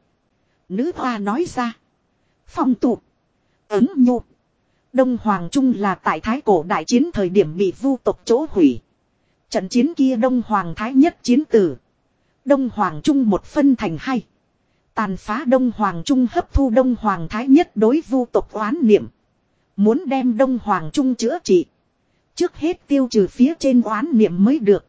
Nữ hoa nói ra, Phong Tu, Ứng Nhu, Đông Hoàng Trung là tại Thái Cổ đại chiến thời điểm bị vu tộc chỗ hủy. Trận chiến kia Đông Hoàng Thái nhất chiến tử, Đông Hoàng Trung một phân thành hai, tàn phá Đông Hoàng Trung, hấp thu Đông Hoàng Thái nhất đối vu tộc oán niệm, muốn đem Đông Hoàng Trung chữa trị. Trước hết tiêu trừ phía trên oán niệm mới được.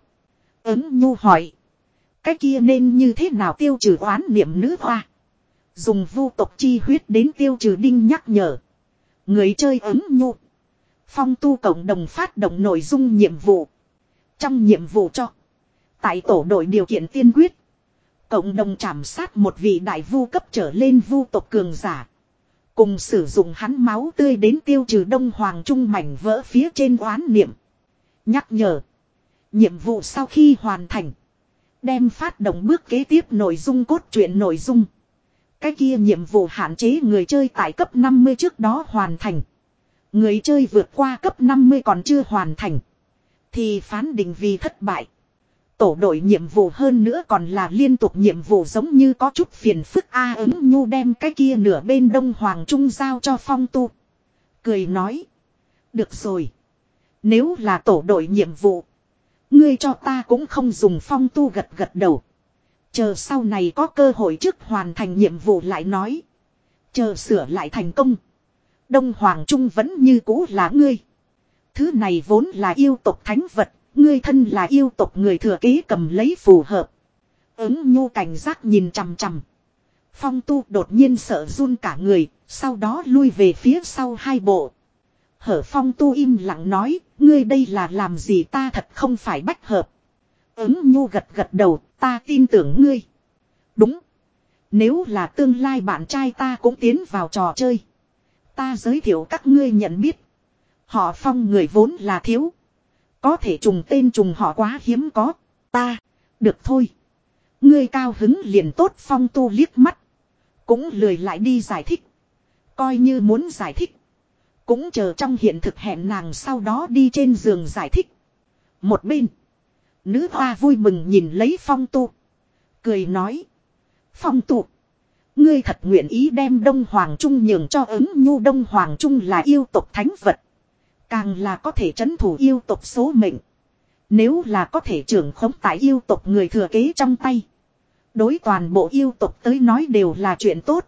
Ứng Nhu hỏi, cái kia nên như thế nào tiêu trừ oán niệm? Nữ hoa, dùng vu tộc chi huyết đến tiêu trừ. Đinh nhắc nhở người chơi Ứng Nhu, Phong Tu cộng đồng phát động nội dung nhiệm vụ. Trong nhiệm vụ cho, tại tổ đội điều kiện tiên quyết, cộng đồng trảm sát một vị đại vu cấp trở lên vu tộc cường giả, cùng sử dụng hắn máu tươi đến tiêu trừ Đông Hoàng Trung mảnh vỡ phía trên oán niệm. Nhắc nhở, nhiệm vụ sau khi hoàn thành, đem phát động bước kế tiếp nội dung cốt truyện nội dung. Cái kia nhiệm vụ hạn chế người chơi tại cấp năm mươi trước đó hoàn thành. Người chơi vượt qua cấp năm mươi còn chưa hoàn thành, thì phán định vì thất bại. Tổ đội nhiệm vụ hơn nữa còn là liên tục nhiệm vụ, giống như có chút phiền phức a. Ứng Nhu đem cái kia nửa bên Đông Hoàng Trung giao cho Phong Tu, cười nói, được rồi, nếu là tổ đội nhiệm vụ, ngươi cho ta cũng không dùng. Phong Tu gật gật đầu, chờ sau này có cơ hội trước hoàn thành nhiệm vụ lại nói. Chờ sửa lại thành công, Đông Hoàng Trung vẫn như cũ là ngươi. Thứ này vốn là yêu tộc thánh vật, ngươi thân là yêu tộc người thừa kế cầm lấy phù hợp. Ứng Nhu cảnh giác nhìn chằm chằm. Phong Tu đột nhiên sợ run cả người, sau đó lui về phía sau hai bộ. Hở Phong Tu im lặng nói, ngươi đây là làm gì? Ta thật không phải bách hợp. Ứng Nhu gật gật đầu, ta tin tưởng ngươi. Đúng, nếu là tương lai bạn trai ta cũng tiến vào trò chơi, ta giới thiệu các ngươi nhận biết. Họ Phong người vốn là thiếu, có thể trùng tên trùng họ quá hiếm có. Ta, được thôi, ngươi cao hứng liền tốt. Phong Tu liếc mắt, cũng lười lại đi giải thích. Coi như muốn giải thích, cũng chờ trong hiện thực hẹn nàng sau đó đi trên giường giải thích. Một bên, nữ hoa vui mừng nhìn lấy Phong Tu, cười nói, Phong Tu, ngươi thật nguyện ý đem Đông Hoàng Trung nhường cho Ứng Nhu? Đông Hoàng Trung là yêu tộc thánh vật, càng là có thể trấn thủ yêu tộc số mệnh. Nếu là có thể trưởng khống tại yêu tộc người thừa kế trong tay, đối toàn bộ yêu tộc tới nói đều là chuyện tốt.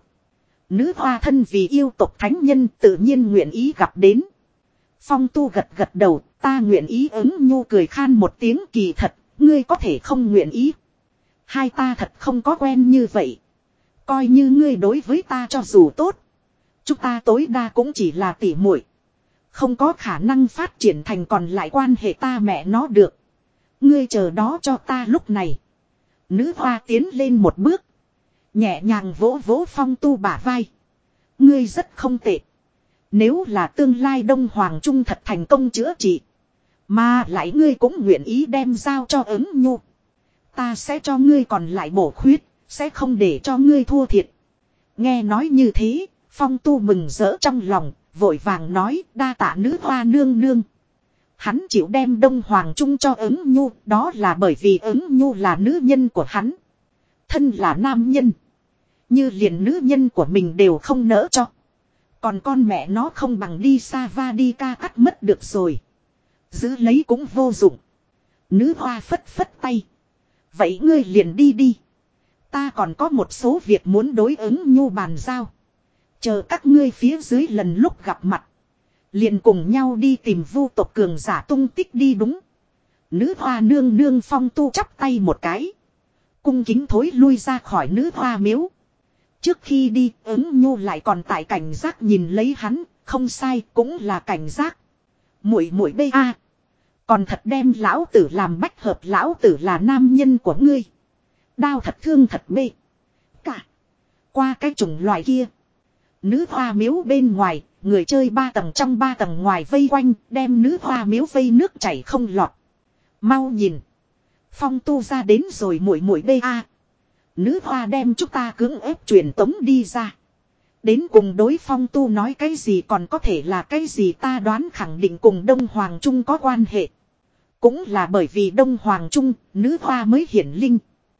Nữ hoa thân vì yêu tộc thánh nhân tự nhiên nguyện ý gặp đến. Phong Tu gật gật đầu, ta nguyện ý. Ứng Nhu cười khan một tiếng, kỳ thật, ngươi có thể không nguyện ý. Hai ta thật không có quen như vậy. Coi như ngươi đối với ta cho dù tốt, chúng ta tối đa cũng chỉ là tỉ muội, không có khả năng phát triển thành còn lại quan hệ ta mẹ nó được. Ngươi chờ đó cho ta. Lúc này nữ hoa tiến lên một bước, nhẹ nhàng vỗ vỗ Phong Tu bả vai. Ngươi rất không tệ. Nếu là tương lai Đông Hoàng Trung thật thành công chữa trị, mà lại ngươi cũng nguyện ý đem giao cho Ứng Nhu, ta sẽ cho ngươi còn lại bổ khuyết, sẽ không để cho ngươi thua thiệt. Nghe nói như thế, Phong Tu mừng rỡ trong lòng, vội vàng nói đa tạ nữ hoa nương nương. Hắn chịu đem Đông Hoàng Trung cho Ứng Nhu, đó là bởi vì Ứng Nhu là nữ nhân của hắn. Thân là nam nhân, như liền nữ nhân của mình đều không nỡ cho, còn con mẹ nó không bằng đi xa va đi ca cắt mất được rồi. Giữ lấy cũng vô dụng. Nữ hoa phất phất tay. Vậy ngươi liền đi đi. Ta còn có một số việc muốn đối ứng Nhu bàn giao. Chờ các ngươi phía dưới lần lúc gặp mặt, liền cùng nhau đi tìm vu tộc cường giả tung tích đi. Đúng. Nữ hoa nương nương. Phong Tu chắp tay một cái, cung kính thối lui ra khỏi nữ hoa miếu. Trước khi đi, Ứng Nhu lại còn tại cảnh giác nhìn lấy hắn. Không sai, cũng là cảnh giác. Muội muội bê a, còn thật đem lão tử làm bách hợp. Lão tử là nam nhân của ngươi, đau thật thương thật bê cả. Qua cái chủng loại kia. Nữ hoa miếu bên ngoài, người chơi ba tầng trong ba tầng ngoài vây quanh, đem nữ hoa miếu vây nước chảy không lọt. Mau nhìn, Phong Tu ra đến rồi muội muội bê a. Nữ hoa đem chúng ta cưỡng ép truyền tống đi ra. Đến cùng đối Phong Tu nói cái gì còn có thể là cái gì, ta đoán khẳng định cùng Đông Hoàng Trung có quan hệ. Cũng là bởi vì Đông Hoàng Trung, nữ hoa mới hiển linh.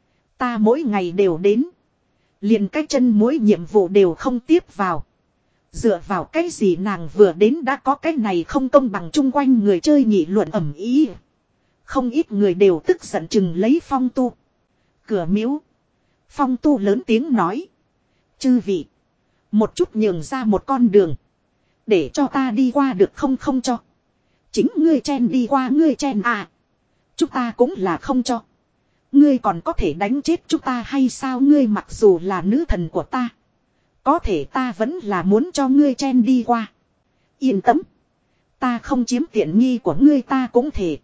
Ta mỗi ngày đều đến, liền cái chân mỗi nhiệm vụ đều không tiếp vào. Dựa vào cái gì nàng vừa đến đã có cái này không công bằng. Chung quanh người chơi nghị luận ầm ĩ. Không ít người đều tức giận chừng lấy Phong Tu. Cửa miếu, Phong Tu lớn tiếng nói. Chư vị, một chút nhường ra một con đường, để cho ta đi qua được không? Không cho. Chính ngươi chen đi qua, ngươi chen à. Chúng ta cũng là không cho. Ngươi còn có thể đánh chết chúng ta hay sao? Ngươi mặc dù là nữ thần của ta, có thể ta vẫn là muốn cho ngươi chen đi qua. Yên tâm, ta không chiếm tiện nghi của ngươi. Ta cũng thể,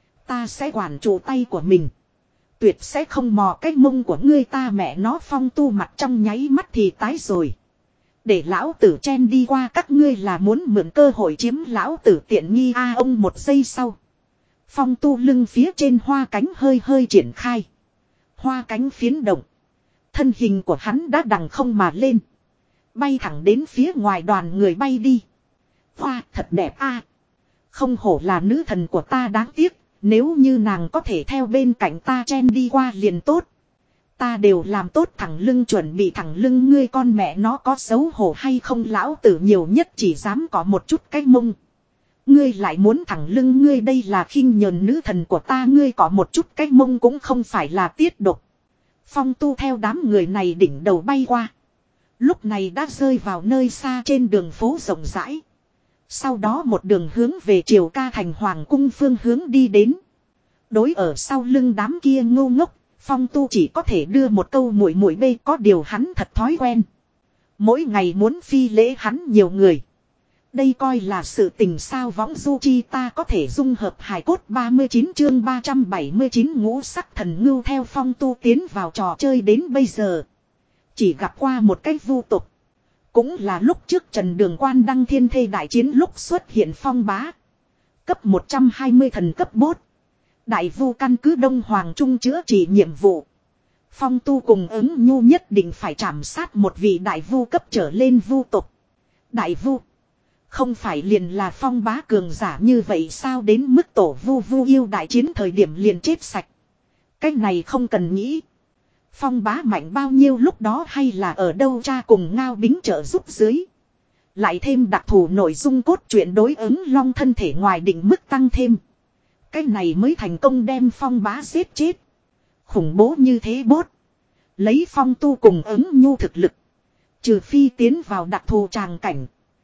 ta sẽ quản chủ tay của mình, tuyệt sẽ không mò cái mông của ngươi. Ta mẹ nó. Phong Tu mặt trong nháy mắt thì tái rồi. Để lão tử chen đi qua, các ngươi là muốn mượn cơ hội chiếm lão tử tiện nghi a. À, ông một giây sau, Phong Tu lưng phía trên hoa cánh hơi hơi triển khai. Hoa cánh phiến động, thân hình của hắn đã đằng không mà lên, bay thẳng đến phía ngoài đoàn người bay đi. Hoa thật đẹp a. À, không hổ là nữ thần của ta. Đáng tiếc, nếu như nàng có thể theo bên cạnh ta chen đi qua liền tốt. Ta đều làm tốt thẳng lưng, chuẩn bị thẳng lưng. Ngươi con mẹ nó có xấu hổ hay không? Lão tử nhiều nhất chỉ dám có một chút cái mông, ngươi lại muốn thẳng lưng. Ngươi đây là khinh nhờn nữ thần của ta. Ngươi có một chút cái mông cũng không phải là tiết độc. Phong Tu theo đám người này đỉnh đầu bay qua, lúc này đã rơi vào nơi xa trên đường phố rộng rãi. Sau đó một đường hướng về Triều Ca thành hoàng cung phương hướng đi đến. Đối ở sau lưng đám kia ngu ngốc, Phong Tu chỉ có thể đưa một câu muội muội bê. Có điều hắn thật thói quen, mỗi ngày muốn phi lễ hắn nhiều người, đây coi là sự tình sao? Võng du chi ta có thể dung hợp hài cốt. Ba mươi chín chương ba trăm bảy mươi chín ngũ sắc thần ngưu. Theo Phong Tu tiến vào trò chơi đến bây giờ, chỉ gặp qua một cái vu tục. Cũng là lúc trước Trần Đường Quan đăng thiên thê đại chiến lúc xuất hiện Phong Bá. Cấp một trăm hai mươi thần cấp bốt. Đại vu căn cứ Đông Hoàng Trung chữa trị nhiệm vụ, Phong Tu cùng Ứng Nhu nhất định phải trảm sát một vị đại vu cấp trở lên vu tục. Đại vu không phải liền là Phong Bá cường giả như vậy sao? Đến mức tổ vu vu yêu đại chiến thời điểm liền chết sạch. Cái này không cần nghĩ. Phong Bá mạnh bao nhiêu lúc đó hay là ở đâu cha cùng Ngao Bính trợ giúp dưới. Lại thêm đặc thù nội dung cốt truyện đối ứng long thân thể ngoài định mức tăng thêm. Cái này mới thành công đem Phong Bá giết chết. Khủng bố như thế bốt. Lấy Phong Tu cùng Ứng Nhu thực lực, trừ phi tiến vào đặc thù tràng cảnh,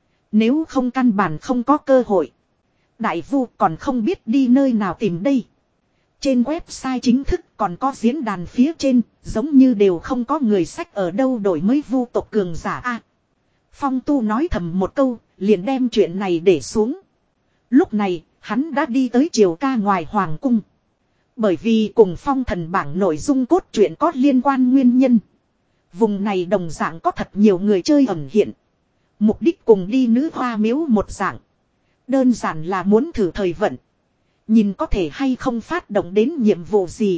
nếu không căn bản không có cơ hội. Đại vu còn không biết đi nơi nào tìm đây. Trên website chính thức còn có diễn đàn phía trên, giống như đều không có người sách ở đâu đổi mới vu tộc cường giả a. Phong Tu nói thầm một câu, liền đem chuyện này để xuống. Lúc này, hắn đã đi tới triều ca ngoài hoàng cung. Bởi vì cùng phong thần bảng nội dung cốt truyện có liên quan nguyên nhân. Vùng này đồng dạng có thật nhiều người chơi ẩn hiện. Mục đích cùng đi nữ hoa miếu một dạng. Đơn giản là muốn thử thời vận. Nhìn có thể hay không phát động đến nhiệm vụ gì.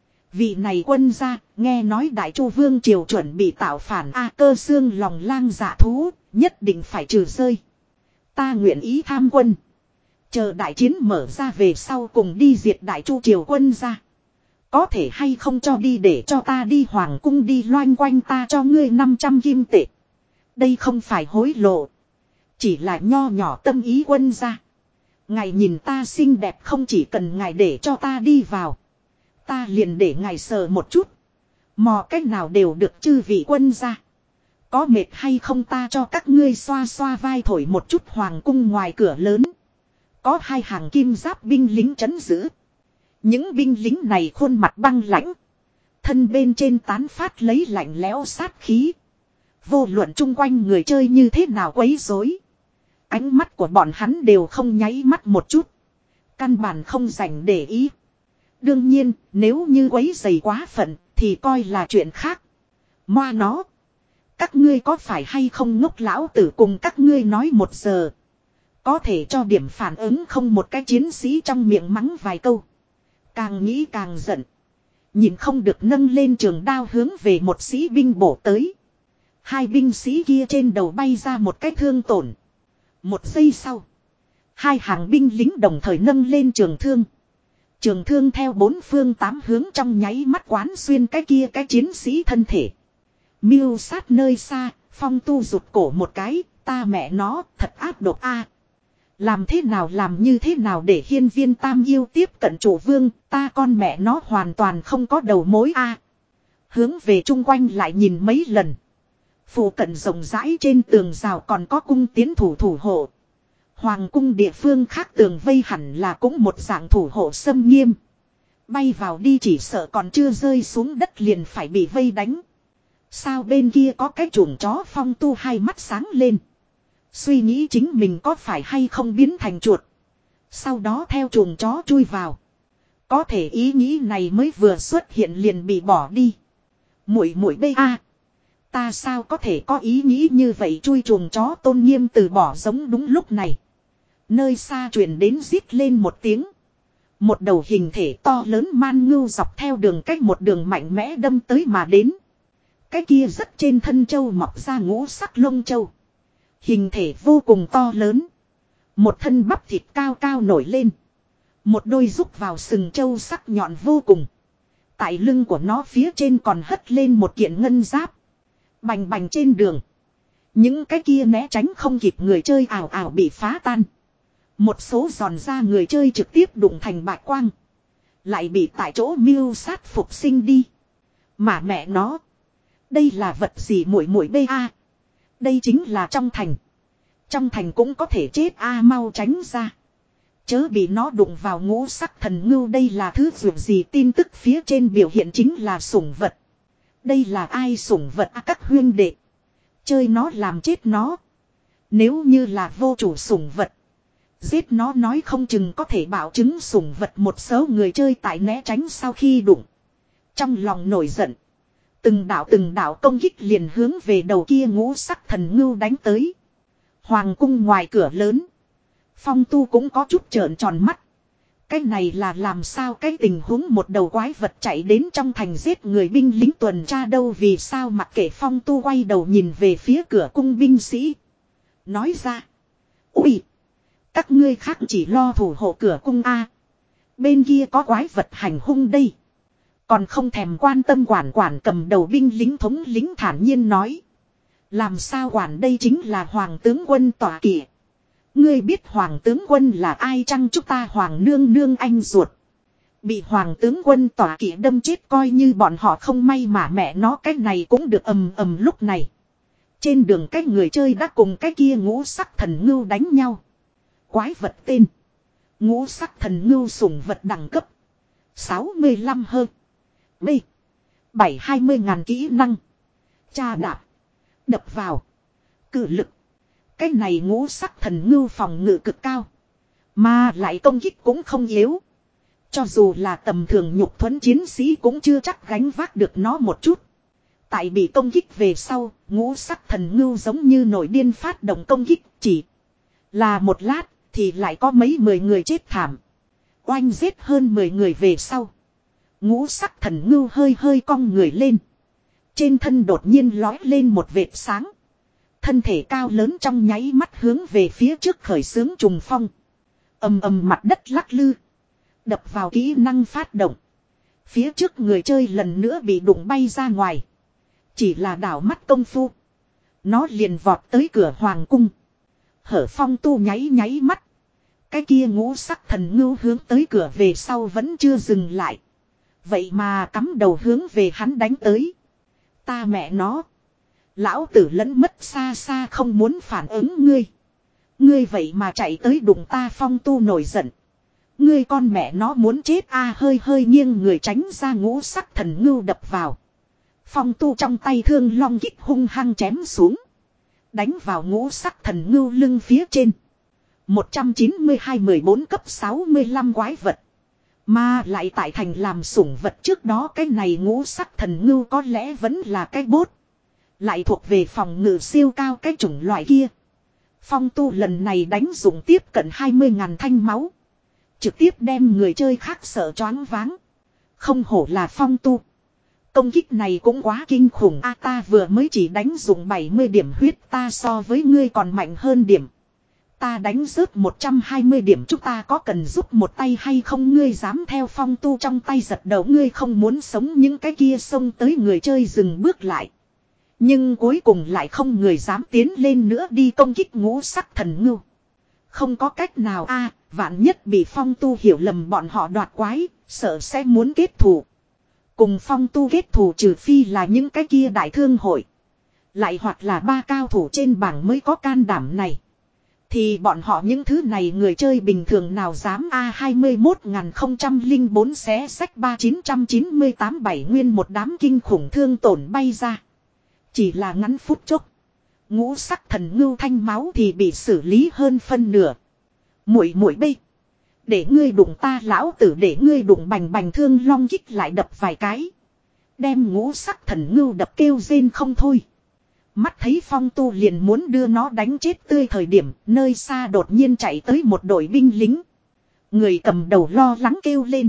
Vị này quân gia, nghe nói Đại Chu Vương triều chuẩn bị tạo phản A Cơ xương lòng lang dạ thú, nhất định phải trừ rơi. Ta nguyện ý tham quân. Chờ đại chiến mở ra về sau cùng đi diệt Đại Chu triều quân gia. Có thể hay không cho đi để cho ta đi hoàng cung đi loanh quanh ta cho ngươi năm trăm kim tệ. Đây không phải hối lộ. Chỉ là nho nhỏ tâm ý quân gia. Ngài nhìn ta xinh đẹp không chỉ cần ngài để cho ta đi vào. Ta liền để ngài sờ một chút. Mò cách nào đều được chư vị quân gia. Có mệt hay không ta cho các ngươi xoa xoa vai thổi một chút hoàng cung ngoài cửa lớn. Có hai hàng kim giáp binh lính trấn giữ. Những binh lính này khuôn mặt băng lãnh. Thân bên trên tán phát lấy lạnh lẽo sát khí. Vô luận chung quanh người chơi như thế nào quấy rối. Ánh mắt của bọn hắn đều không nháy mắt một chút. Căn bản không dành để ý. Đương nhiên, nếu như quấy rầy quá phận, thì coi là chuyện khác. Moa nó. Các ngươi có phải hay không ngốc lão tử cùng các ngươi nói một giờ. Có thể cho điểm phản ứng không một cái chiến sĩ trong miệng mắng vài câu. Càng nghĩ càng giận. Nhìn không được nâng lên trường đao hướng về một sĩ binh bổ tới. Hai binh sĩ kia trên đầu bay ra một cái thương tổn. Một giây sau. Hai hàng binh lính đồng thời nâng lên trường thương. Trường thương theo bốn phương tám hướng trong nháy mắt quán xuyên cái kia cái chiến sĩ thân thể. Miêu sát nơi xa, Phong Tu rụt cổ một cái, ta mẹ nó, thật áp độc a. Làm thế nào làm như thế nào để hiên viên tam yêu tiếp cận chủ vương, ta con mẹ nó hoàn toàn không có đầu mối a. Hướng về chung quanh lại nhìn mấy lần. Phụ cận rộng rãi trên tường rào còn có cung tiến thủ thủ hộ. Hoàng cung địa phương khác tường vây hẳn là cũng một dạng thủ hộ xâm nghiêm. Bay vào đi chỉ sợ còn chưa rơi xuống đất liền phải bị vây đánh. Sao bên kia có cái chuồng chó Phong Tu hai mắt sáng lên. Suy nghĩ chính mình có phải hay không biến thành chuột. Sau đó theo chuồng chó chui vào. Có thể ý nghĩ này mới vừa xuất hiện liền bị bỏ đi. Muội muội bê a. Ta sao có thể có ý nghĩ như vậy chui chuồng chó tôn nghiêm từ bỏ giống đúng lúc này. Nơi xa truyền đến rít lên một tiếng. Một đầu hình thể to lớn man ngưu dọc theo đường cách một đường mạnh mẽ đâm tới mà đến. Cái kia rất trên thân châu mọc ra ngũ sắc lông châu. Hình thể vô cùng to lớn. Một thân bắp thịt cao cao nổi lên. Một đôi rúc vào sừng châu sắc nhọn vô cùng. Tại lưng của nó phía trên còn hất lên một kiện ngân giáp. Bành bành trên đường. Những cái kia né tránh không kịp người chơi ảo ảo bị phá tan. Một số giòn ra người chơi trực tiếp đụng thành bạch quang. Lại bị tại chỗ mưu sát phục sinh đi. Mà mẹ nó. Đây là vật gì muội muội bê a. Đây chính là trong thành. Trong thành cũng có thể chết a mau tránh ra. Chớ bị nó đụng vào ngũ sắc thần ngưu đây là thứ dường gì tin tức phía trên biểu hiện chính là sủng vật. Đây là ai sủng vật à, các huyên đệ. Chơi nó làm chết nó. Nếu như là vô chủ sủng vật. Giết nó nói không chừng có thể bảo chứng sủng vật một số người chơi tại né tránh sau khi đụng. Trong lòng nổi giận. Từng đạo từng đạo công kích liền hướng về đầu kia ngũ sắc thần ngưu đánh tới. Hoàng cung ngoài cửa lớn. Phong Tu cũng có chút trợn tròn mắt. Cái này là làm sao cái tình huống một đầu quái vật chạy đến trong thành giết người binh lính tuần tra đâu vì sao mặc kệ Phong Tu quay đầu nhìn về phía cửa cung binh sĩ. Nói ra. Ui. Các ngươi khác chỉ lo thủ hộ cửa cung A. Bên kia có quái vật hành hung đây. Còn không thèm quan tâm quản quản cầm đầu binh lính thống lính thản nhiên nói. Làm sao quản đây chính là hoàng tướng quân tỏa kỵ. Ngươi biết hoàng tướng quân là ai chăng chúng ta hoàng nương nương anh ruột. Bị hoàng tướng quân tỏa kỵ đâm chết coi như bọn họ không may mà mẹ nó cái này cũng được ầm ầm lúc này. Trên đường cái người chơi đã cùng cái kia ngũ sắc thần ngưu đánh nhau. Quái vật tên. Ngũ sắc thần ngưu sủng vật đẳng cấp. sáu mươi lăm hơn. B. bảy hai mươi ngàn kỹ năng. Cha đạp. Đập vào. Cự lực. Cái này ngũ sắc thần ngưu phòng ngự cực cao. Mà lại công kích cũng không yếu. Cho dù là tầm thường nhục thuẫn chiến sĩ cũng chưa chắc gánh vác được nó một chút. Tại bị công kích về sau, ngũ sắc thần ngưu giống như nổi điên phát động công kích, chỉ là một lát thì lại có mấy mười người chết thảm. Oanh giết hơn mười người về sau. Ngũ sắc thần ngưu hơi hơi cong người lên. Trên thân đột nhiên lói lên một vệt sáng. Thân thể cao lớn trong nháy mắt hướng về phía trước khởi xướng trùng phong. Ầm ầm mặt đất lắc lư. Đập vào kỹ năng phát động. Phía trước người chơi lần nữa bị đụng bay ra ngoài. Chỉ là đảo mắt công phu. Nó liền vọt tới cửa hoàng cung. Hở Phong tu nháy nháy mắt. Cái kia ngũ sắc thần ngưu hướng tới cửa về sau vẫn chưa dừng lại. Vậy mà cắm đầu hướng về hắn đánh tới. Ta mẹ nó. Lão tử lẫn mất xa xa không muốn phản ứng ngươi. Ngươi vậy mà chạy tới đụng ta. Phong tu nổi giận. Ngươi con mẹ nó muốn chết a à, hơi hơi nghiêng người tránh ra ngũ sắc thần ngưu đập vào. Phong tu trong tay thương long kích hung hăng chém xuống. Đánh vào ngũ sắc thần ngưu lưng phía trên. một trăm chín mươi hai mười bốn cấp sáu mươi lăm quái vật. Mà lại tại thành làm sủng vật trước đó cái này ngũ sắc thần ngưu có lẽ vẫn là cái bốt. Lại thuộc về phòng ngự siêu cao cái chủng loại kia. Phong tu lần này đánh dụng tiếp cận hai mươi ngàn thanh máu. Trực tiếp đem người chơi khác sợ choáng váng. Không hổ là phong tu. Công kích này cũng quá kinh khủng. A ta vừa mới chỉ đánh dụng bảy mươi điểm huyết, ta so với ngươi còn mạnh hơn điểm. Ta đánh rớt một trăm hai mươi điểm, chúng ta có cần giúp một tay hay không? Ngươi dám theo phong tu trong tay giật đầu, ngươi không muốn sống. Những cái kia xông tới người chơi dừng bước lại. Nhưng cuối cùng lại không người dám tiến lên nữa đi công kích ngũ sắc thần ngưu. Không có cách nào a, vạn nhất bị phong tu hiểu lầm bọn họ đoạt quái, sợ sẽ muốn kết thù. Cùng phong tu kết thù trừ phi là những cái kia đại thương hội. Lại hoặc là ba cao thủ trên bảng mới có can đảm này. Thì bọn họ những thứ này người chơi bình thường nào dám a. Hai mươi mốt nghìn không trăm lẻ bốn xé sách ba chín trăm chín mươi tám bảy nguyên một đám kinh khủng thương tổn bay ra. Chỉ là ngắn phút chốc. Ngũ sắc thần ngưu thanh máu thì bị xử lý hơn phân nửa. Muội muội bây. Để ngươi đụng ta lão tử, để ngươi đụng bành bành thương long kích lại đập vài cái. Đem ngũ sắc thần ngưu đập kêu rên không thôi. Mắt thấy phong tu liền muốn đưa nó đánh chết tươi thời điểm, nơi xa đột nhiên chạy tới một đội binh lính. Người cầm đầu lo lắng kêu lên.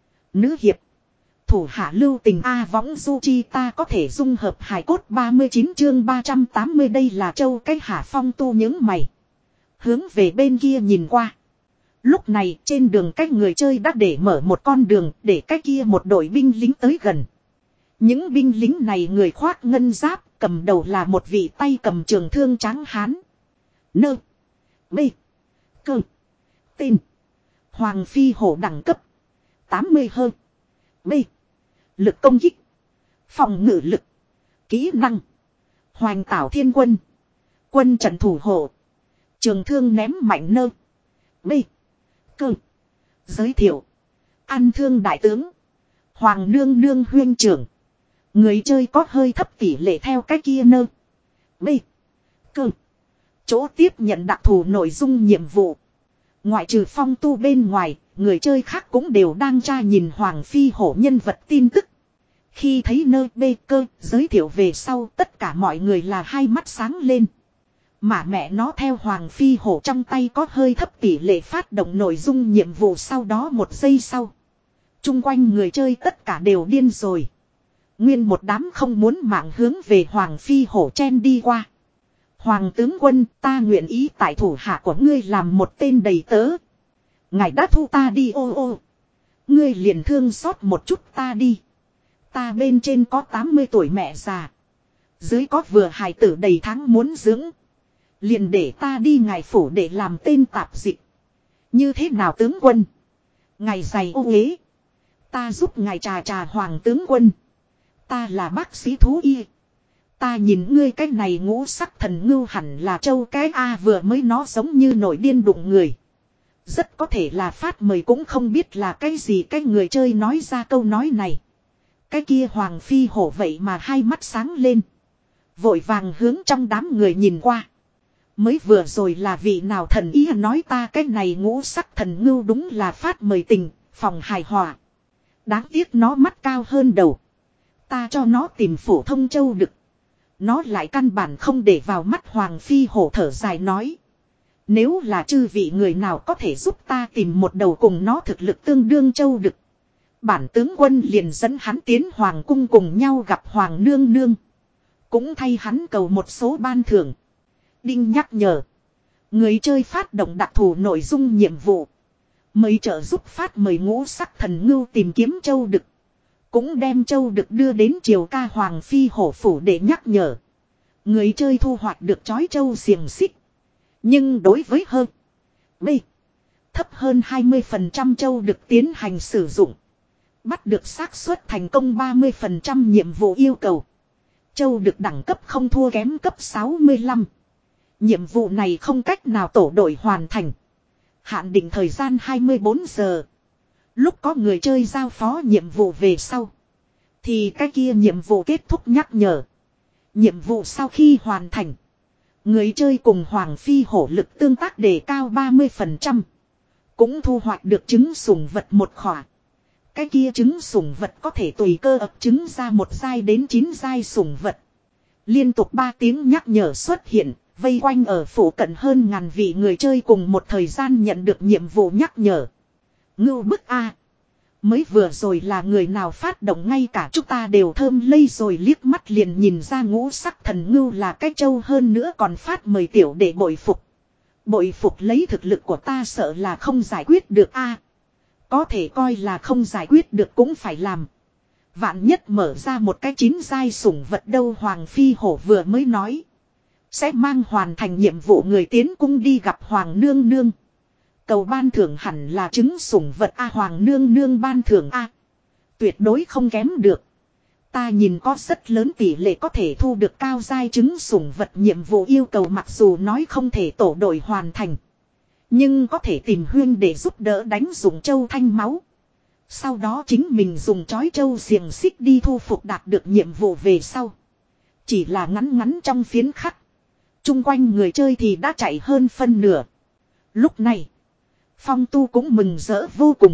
Nữ hiệp. Thủ hạ lưu tình A võng du chi ta có thể dung hợp hài cốt. Ba mươi chín chương ba trăm tám mươi đây là châu cái hạ. Phong tu những mày. Hướng về bên kia nhìn qua. Lúc này trên đường cách người chơi đã để mở một con đường để cái kia một đội binh lính tới gần. Những binh lính này người khoác ngân giáp, cầm đầu là một vị tay cầm trường thương trắng hán. Nơ. Bê. Cơ. Tên. Hoàng phi hổ đẳng cấp. tám mươi hơn. B. Lực công kích. Phòng ngự lực. Kỹ năng. Hoành tảo thiên quân. Quân trận thủ hộ. Trường thương ném mạnh nơ. B. Cơ. Giới thiệu. An thương đại tướng. Hoàng nương nương huyên trưởng. Người chơi có hơi thấp tỷ lệ theo cái kia nơ. B. Cơ. Chỗ tiếp nhận đặc thù nội dung nhiệm vụ. Ngoại trừ phong tu bên ngoài, người chơi khác cũng đều đang tra nhìn Hoàng phi hổ nhân vật tin tức. Khi thấy nơ bê cơ giới thiệu về sau, tất cả mọi người là hai mắt sáng lên. Mà mẹ nó theo Hoàng phi hổ trong tay có hơi thấp tỷ lệ phát động nội dung nhiệm vụ, sau đó một giây sau. Chung quanh người chơi tất cả đều điên rồi. Nguyên một đám không muốn mạng hướng về Hoàng phi hổ chen đi qua. Hoàng tướng quân, ta nguyện ý tại thủ hạ của ngươi làm một tên đầy tớ. Ngài đã thu ta đi ô ô. Ngươi liền thương xót một chút ta đi. Ta bên trên có tám mươi tuổi mẹ già. Dưới có vừa hài tử đầy tháng muốn dưỡng. Liền để ta đi ngài phủ để làm tên tạp dịch. Như thế nào tướng quân? Ngài dày ô uế. Ta giúp ngài trà trà hoàng tướng quân. Ta là bác sĩ thú y. Ta nhìn ngươi cái này ngũ sắc thần ngưu hẳn là châu cái A, vừa mới nó giống như nổi điên đụng người. Rất có thể là phát mời cũng không biết là cái gì. Cái người chơi nói ra câu nói này. Cái kia Hoàng phi hổ vậy mà hai mắt sáng lên. Vội vàng hướng trong đám người nhìn qua. Mới vừa rồi là vị nào thần ý nói ta cái này ngũ sắc thần ngưu đúng là phát mời tình, phòng hài hòa. Đáng tiếc nó mắt cao hơn đầu. Ta cho nó tìm phổ thông châu đực. Nó lại căn bản không để vào mắt Hoàng Phi hổ thở dài nói. Nếu là chư vị người nào có thể giúp ta tìm một đầu cùng nó thực lực tương đương châu đực. Bản tướng quân liền dẫn hắn tiến Hoàng cung cùng nhau gặp Hoàng nương nương. Cũng thay hắn cầu một số ban thưởng. Đinh nhắc nhở. Người chơi phát động đặc thù nội dung nhiệm vụ. Mời trợ giúp phát mời ngũ sắc thần ngưu tìm kiếm châu đực. Cũng đem châu đực đưa đến triều ca Hoàng Phi hổ phủ để nhắc nhở. Người chơi thu hoạch được chói châu xiềng xích. Nhưng đối với hơn B. Thấp hơn hai mươi phần trăm châu đực tiến hành sử dụng. Bắt được xác suất thành công ba mươi phần trăm nhiệm vụ yêu cầu. Châu đực đẳng cấp không thua kém cấp sáu mươi lăm. Nhiệm vụ này không cách nào tổ đội hoàn thành. Hạn định thời gian hai mươi bốn giờ. Lúc có người chơi giao phó nhiệm vụ về sau. Thì cái kia nhiệm vụ kết thúc nhắc nhở. Nhiệm vụ sau khi hoàn thành. Người chơi cùng Hoàng Phi hổ lực tương tác đề cao ba mươi phần trăm. Cũng thu hoạch được trứng sủng vật một khỏa. Cái kia trứng sủng vật có thể tùy cơ ấp trứng ra một giai đến chín giai sủng vật. Liên tục ba tiếng nhắc nhở xuất hiện. Vây quanh ở phủ cận hơn ngàn vị người chơi cùng một thời gian nhận được nhiệm vụ nhắc nhở. Ngưu bức A. Mới vừa rồi là người nào phát động ngay cả chúng ta đều thơm lây rồi liếc mắt liền nhìn ra ngũ sắc thần ngưu là cái trâu hơn nữa còn phát mời tiểu để bội phục. Bội phục lấy thực lực của ta sợ là không giải quyết được A. Có thể coi là không giải quyết được cũng phải làm. Vạn nhất mở ra một cái chín giai sủng vật đâu Hoàng Phi hổ vừa mới nói. Sẽ mang hoàn thành nhiệm vụ người tiến cung đi gặp Hoàng nương nương. Cầu ban thưởng hẳn là trứng sủng vật A Hoàng nương nương ban thưởng A. Tuyệt đối không kém được. Ta nhìn có rất lớn tỷ lệ có thể thu được cao giai trứng sủng vật nhiệm vụ yêu cầu mặc dù nói không thể tổ đội hoàn thành. Nhưng có thể tìm huyên để giúp đỡ đánh dùng châu thanh máu. Sau đó chính mình dùng chói châu xiềng xích đi thu phục đạt được nhiệm vụ về sau. Chỉ là ngắn ngắn trong phiến khắc. Trung quanh người chơi thì đã chạy hơn phân nửa. Lúc này. Phong Tu cũng mừng rỡ vô cùng.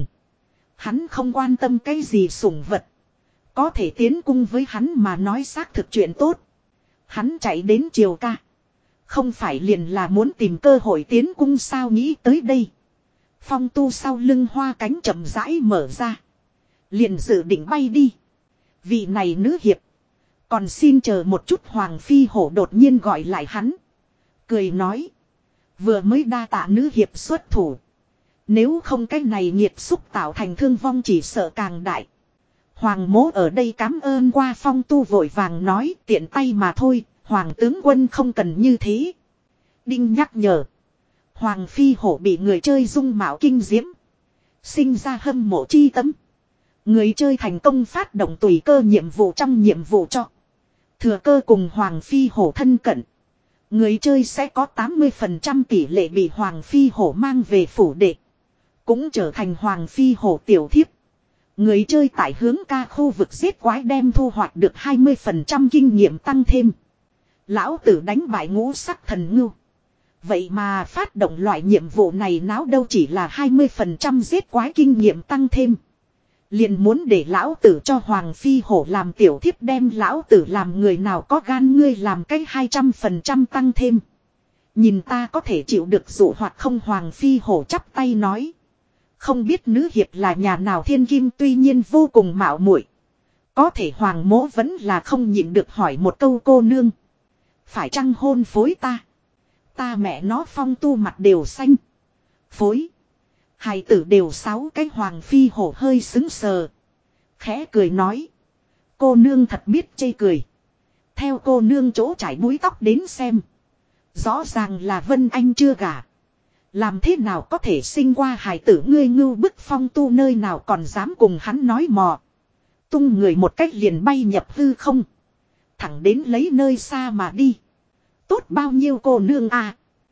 Hắn không quan tâm cái gì sủng vật. Có thể tiến cung với hắn mà nói xác thực chuyện tốt. Hắn chạy đến triều ca. Không phải liền là muốn tìm cơ hội tiến cung sao nghĩ tới đây. Phong Tu sau lưng hoa cánh chậm rãi mở ra. Liền dự định bay đi. Vị này nữ hiệp. Còn xin chờ một chút Hoàng Phi hổ đột nhiên gọi lại hắn. Cười nói. Vừa mới đa tạ nữ hiệp xuất thủ. Nếu không cái này nghiệt xúc tạo thành thương vong chỉ sợ càng đại. Hoàng mố ở đây cảm ơn qua Phong Tu vội vàng nói tiện tay mà thôi. Hoàng tướng quân không cần như thế. Đinh nhắc nhở. Hoàng Phi hổ bị người chơi dung mạo kinh diễm. Sinh ra hâm mộ chi tâm. Người chơi thành công phát động tùy cơ nhiệm vụ trong nhiệm vụ cho. Thừa cơ cùng Hoàng Phi hổ thân cận. Người chơi sẽ có tám mươi phần trăm tỷ lệ bị Hoàng Phi hổ mang về phủ đệ. Cũng trở thành Hoàng Phi hổ tiểu thiếp. Người chơi tại hướng ca khu vực giết quái đem thu hoạch được hai mươi phần trăm kinh nghiệm tăng thêm. Lão tử đánh bại ngũ sắc thần ngưu. Vậy mà phát động loại nhiệm vụ này náo đâu chỉ là hai mươi phần trăm giết quái kinh nghiệm tăng thêm. Liền muốn để lão tử cho Hoàng Phi hổ làm tiểu thiếp đem lão tử làm người nào có gan ngươi làm cái hai trăm phần trăm tăng thêm. Nhìn ta có thể chịu được dụ hoặc không Hoàng Phi hổ chắp tay nói. Không biết nữ hiệp là nhà nào thiên kim tuy nhiên vô cùng mạo muội. Có thể Hoàng mỗ vẫn là không nhịn được hỏi một câu cô nương. Phải chăng hôn phối ta? Ta mẹ nó Phong Tu mặt đều xanh. Phối. Hài tử đều sáu cái Hoàng Phi hổ hơi xứng sờ. Khẽ cười nói. Cô nương thật biết chê cười. Theo cô nương chỗ trải búi tóc đến xem. Rõ ràng là Vân Anh chưa gả. Làm thế nào có thể sinh qua hài tử ngươi ngưu bức Phong Tu nơi nào còn dám cùng hắn nói mò. Tung người một cách liền bay nhập hư không. Thẳng đến lấy nơi xa mà đi. Tốt bao nhiêu cô nương à.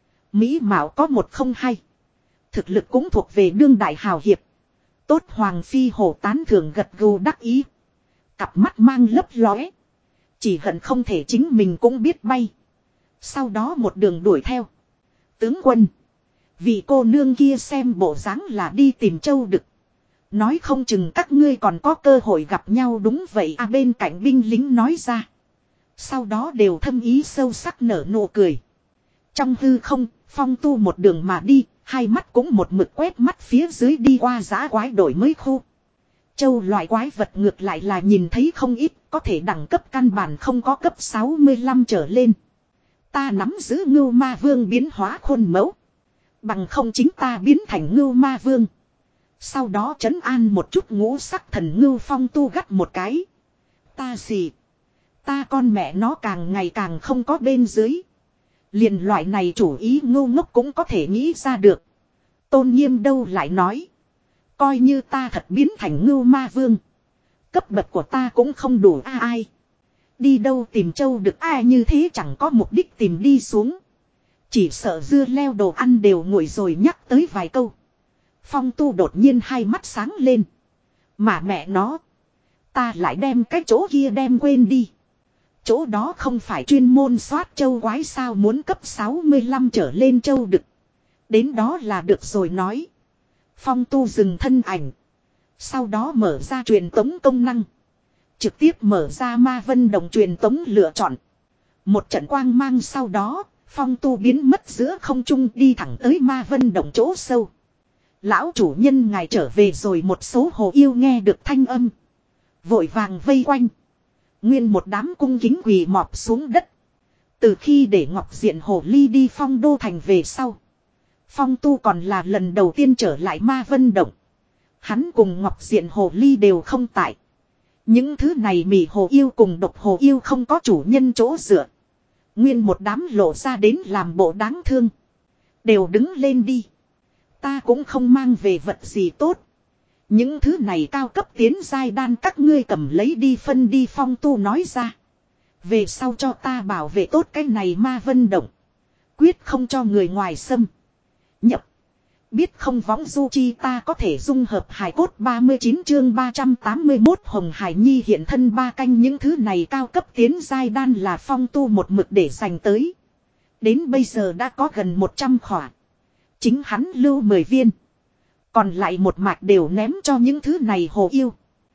Mỹ Mạo có một không hai. Thực lực cũng thuộc về đương đại hào hiệp. Tốt Hoàng Phi hổ tán thưởng gật gù đắc ý. Cặp mắt mang lấp lóe. Chỉ hận không thể chính mình cũng biết bay. Sau đó một đường đuổi theo. Tướng quân. Vị cô nương kia xem bộ dáng là đi tìm châu đực. Nói không chừng các ngươi còn có cơ hội gặp nhau đúng vậy à bên cạnh binh lính nói ra. Sau đó đều thâm ý sâu sắc nở nụ cười. Trong hư không, Phong Tu một đường mà đi, hai mắt cũng một mực quét mắt phía dưới đi qua giã quái đổi mới khu. Châu loại quái vật ngược lại là nhìn thấy không ít, có thể đẳng cấp căn bản không có cấp sáu mươi lăm trở lên. Ta nắm giữ ngưu ma vương biến hóa khuôn mẫu. Bằng không chính ta biến thành ngưu ma vương. Sau đó trấn an một chút ngũ sắc thần ngưu Phong Tu gắt một cái. Ta xì. Ta con mẹ nó càng ngày càng không có bên dưới. Liền loại này chủ ý ngu ngốc cũng có thể nghĩ ra được. Tôn Nghiêm đâu lại nói. Coi như ta thật biến thành ngưu ma vương. Cấp bậc của ta cũng không đủ a ai. Đi đâu tìm châu được ai như thế chẳng có mục đích tìm đi xuống. Chỉ sợ dưa leo đồ ăn đều nguội rồi nhắc tới vài câu. Phong Tu đột nhiên hai mắt sáng lên. Mà mẹ nó. Ta lại đem cái chỗ kia đem quên đi. Chỗ đó không phải chuyên môn soát châu quái sao muốn cấp sáu mươi lăm trở lên châu đực. Đến đó là được rồi nói. Phong Tu dừng thân ảnh. Sau đó mở ra truyền tống công năng. Trực tiếp mở ra ma vân đồng truyền tống lựa chọn. Một trận quang mang sau đó, Phong Tu biến mất giữa không trung đi thẳng tới ma vân đồng chỗ sâu. Lão chủ nhân ngài trở về rồi một số hồ yêu nghe được thanh âm. Vội vàng vây quanh. Nguyên một đám cung kính quỳ mọp xuống đất. Từ khi để Ngọc Diện Hồ Ly đi Phong Đô Thành về sau. Phong Tu còn là lần đầu tiên trở lại ma vân động. Hắn cùng Ngọc Diện Hồ Ly đều không tại. Những thứ này mỉ hồ yêu cùng độc hồ yêu không có chủ nhân chỗ dựa. Nguyên một đám lộ ra đến làm bộ đáng thương. Đều đứng lên đi. Ta cũng không mang về vật gì tốt. Những thứ này cao cấp tiến giai đan các ngươi cầm lấy đi phân đi Phong Tu nói ra. Về sau cho ta bảo vệ tốt cái này ma vân động. Quyết không cho người ngoài xâm nhập. Biết không võng du chi ta có thể dung hợp hài cốt ba mươi chín chương ba trăm tám mươi mốt Hồng Hải Nhi hiện thân ba canh những thứ này cao cấp tiến giai đan là Phong Tu một mực để dành tới. Đến bây giờ đã có gần một trăm khỏa. Chính hắn lưu mười viên. Còn lại một mạch đều ném cho những thứ này hồ yêu.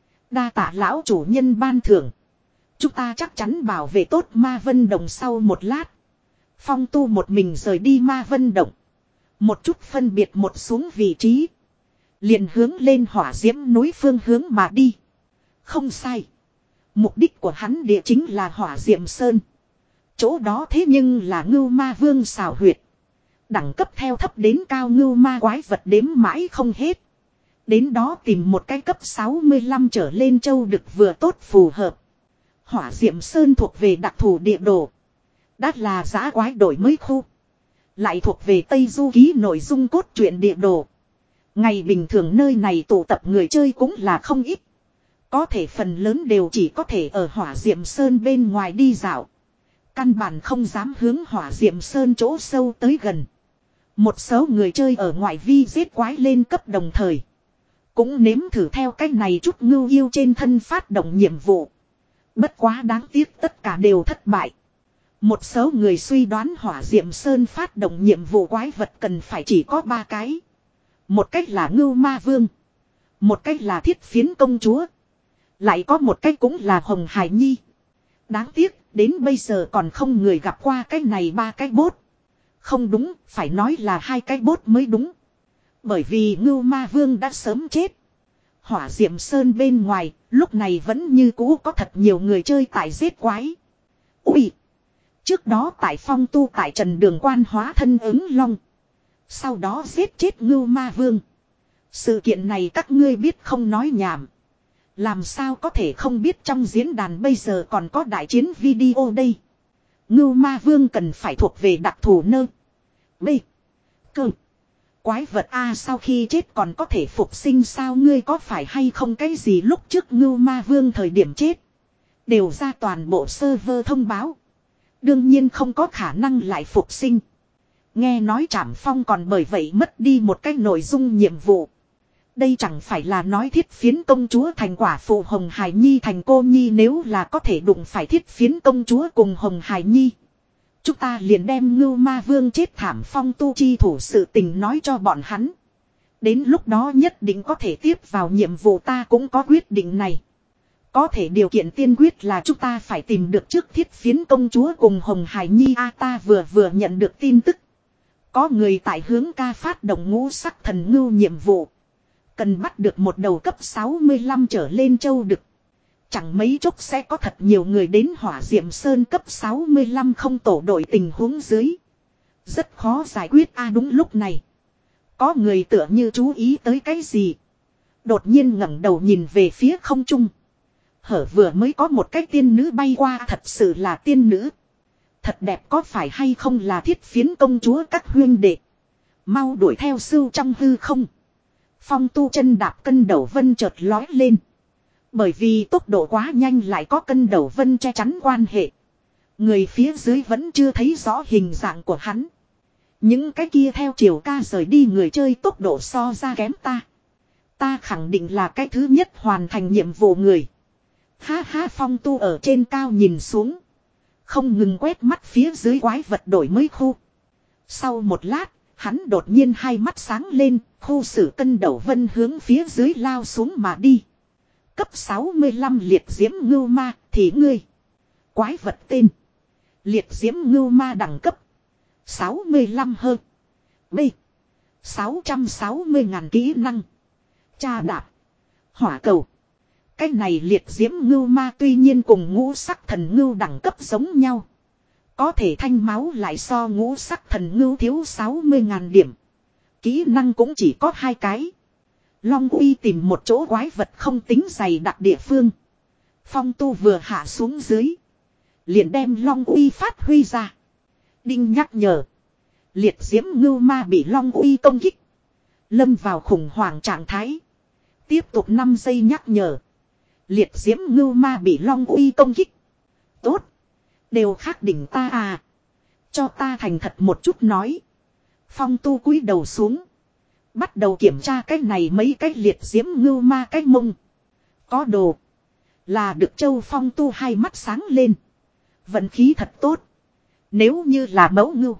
Đa tạ lão chủ nhân ban thưởng. Chúng ta chắc chắn bảo vệ tốt ma vân động sau một lát. Phong Tu một mình rời đi ma vân động. Một chút phân biệt một xuống vị trí. Liền hướng lên hỏa diễm núi phương hướng mà đi. Không sai. Mục đích của hắn địa chính là hỏa diệm sơn. Chỗ đó thế nhưng là ngưu ma vương xào huyệt. Đẳng cấp theo thấp đến cao ngưu ma quái vật đếm mãi không hết. Đến đó tìm một cái cấp sáu mươi lăm trở lên châu đực vừa tốt phù hợp. Hỏa diệm sơn thuộc về đặc thù địa đồ. Đã là giã quái đổi mới khu. Lại thuộc về Tây Du Ký nội dung cốt truyện địa đồ. Ngày bình thường nơi này tụ tập người chơi cũng là không ít. Có thể phần lớn đều chỉ có thể ở hỏa diệm sơn bên ngoài đi dạo. Căn bản không dám hướng hỏa diệm sơn chỗ sâu tới gần. Một số người chơi ở ngoại vi giết quái lên cấp đồng thời. Cũng nếm thử theo cách này chút ngưu yêu trên thân phát động nhiệm vụ. Bất quá đáng tiếc tất cả đều thất bại. Một số người suy đoán hỏa diệm sơn phát động nhiệm vụ quái vật cần phải chỉ có ba cái. Một cách là ngưu ma vương. Một cách là thiết phiến công chúa. Lại có một cách cũng là Hồng Hải Nhi. Đáng tiếc, đến bây giờ còn không người gặp qua cái này ba cái bốt. Không đúng, phải nói là hai cái bốt mới đúng. Bởi vì ngưu ma vương đã sớm chết. Hỏa diệm sơn bên ngoài, lúc này vẫn như cũ có thật nhiều người chơi tại giết quái. Ui! Trước đó tại Phong Tu tại trần đường quan hóa thân ứng long. Sau đó giết chết ngưu ma vương. Sự kiện này các ngươi biết không nói nhảm. Làm sao có thể không biết trong diễn đàn bây giờ còn có đại chiến video đây. Ngưu ma vương cần phải thuộc về đặc thù nơ. B. Cơ. Quái vật A sau khi chết còn có thể phục sinh sao ngươi có phải hay không cái gì lúc trước ngưu ma vương thời điểm chết. Đều ra toàn bộ server thông báo. Đương nhiên không có khả năng lại phục sinh. Nghe nói Trảm Phong còn bởi vậy mất đi một cái nội dung nhiệm vụ. Đây chẳng phải là nói thiết phiến công chúa thành quả phụ Hồng Hải Nhi thành cô nhi nếu là có thể đụng phải thiết phiến công chúa cùng Hồng Hải Nhi. Chúng ta liền đem Ngưu Ma Vương chết thảm Phong Tu chi thủ sự tình nói cho bọn hắn. Đến lúc đó nhất định có thể tiếp vào nhiệm vụ, ta cũng có quyết định này. Có thể điều kiện tiên quyết là chúng ta phải tìm được trước Thiết Phiến công chúa cùng Hồng Hải Nhi. A ta vừa vừa nhận được tin tức. Có người tại hướng ca phát động ngũ sắc thần ngưu nhiệm vụ. Cần bắt được một đầu cấp sáu mươi lăm trở lên châu đực. Chẳng mấy chốc sẽ có thật nhiều người đến Hỏa Diệm Sơn cấp sáu mươi lăm không tổ đội tình huống dưới. Rất khó giải quyết. A đúng lúc này. Có người tựa như chú ý tới cái gì. Đột nhiên ngẩng đầu nhìn về phía không trung. Hở vừa mới có một cái tiên nữ bay qua, thật sự là tiên nữ. Thật đẹp, có phải hay không là Thiết Phiến công chúa các huyên đệ. Mau đuổi theo sưu trong hư không. Phong Tu chân đạp cân đầu vân chợt lói lên. Bởi vì tốc độ quá nhanh lại có cân đầu vân che chắn quan hệ. Người phía dưới vẫn chưa thấy rõ hình dạng của hắn. Những cái kia theo chiều ca rời đi người chơi tốc độ so ra kém ta. Ta khẳng định là cái thứ nhất hoàn thành nhiệm vụ người. Ha ha, Phong Tu ở trên cao nhìn xuống. Không ngừng quét mắt phía dưới quái vật đổi mới khu. Sau một lát, hắn đột nhiên hai mắt sáng lên, khu xử cân đầu vân hướng phía dưới lao xuống mà đi. Cấp sáu mươi lăm liệt diễm ngưu ma, thì ngươi. Quái vật tên. Liệt diễm ngưu ma đẳng cấp. sáu mươi lăm hơn. B. sáu trăm sáu mươi ngàn kỹ năng. Cha đạp. Hỏa cầu. Cái này liệt diễm ngưu ma tuy nhiên cùng ngũ sắc thần ngưu đẳng cấp giống nhau. Có thể thanh máu lại so ngũ sắc thần ngưu thiếu sáu mươi ngàn điểm. Kỹ năng cũng chỉ có hai cái. Long Uy tìm một chỗ quái vật không tính dày đặc địa phương. Phong Tu vừa hạ xuống dưới. Liền đem Long Uy phát huy ra. Đinh nhắc nhở. Liệt diễm ngưu ma bị Long Uy công kích. Lâm vào khủng hoảng trạng thái. Tiếp tục năm giây nhắc nhở. Liệt diễm ngưu ma bị Long Uy công kích. Tốt. Đều khác đỉnh ta à. Cho ta thành thật một chút nói. Phong Tu cúi đầu xuống. Bắt đầu kiểm tra cái này mấy cái liệt diễm ngưu ma cái mông. Có đồ. Là được Châu. Phong Tu hai mắt sáng lên. Vận khí thật tốt. Nếu như là mẫu ngưu.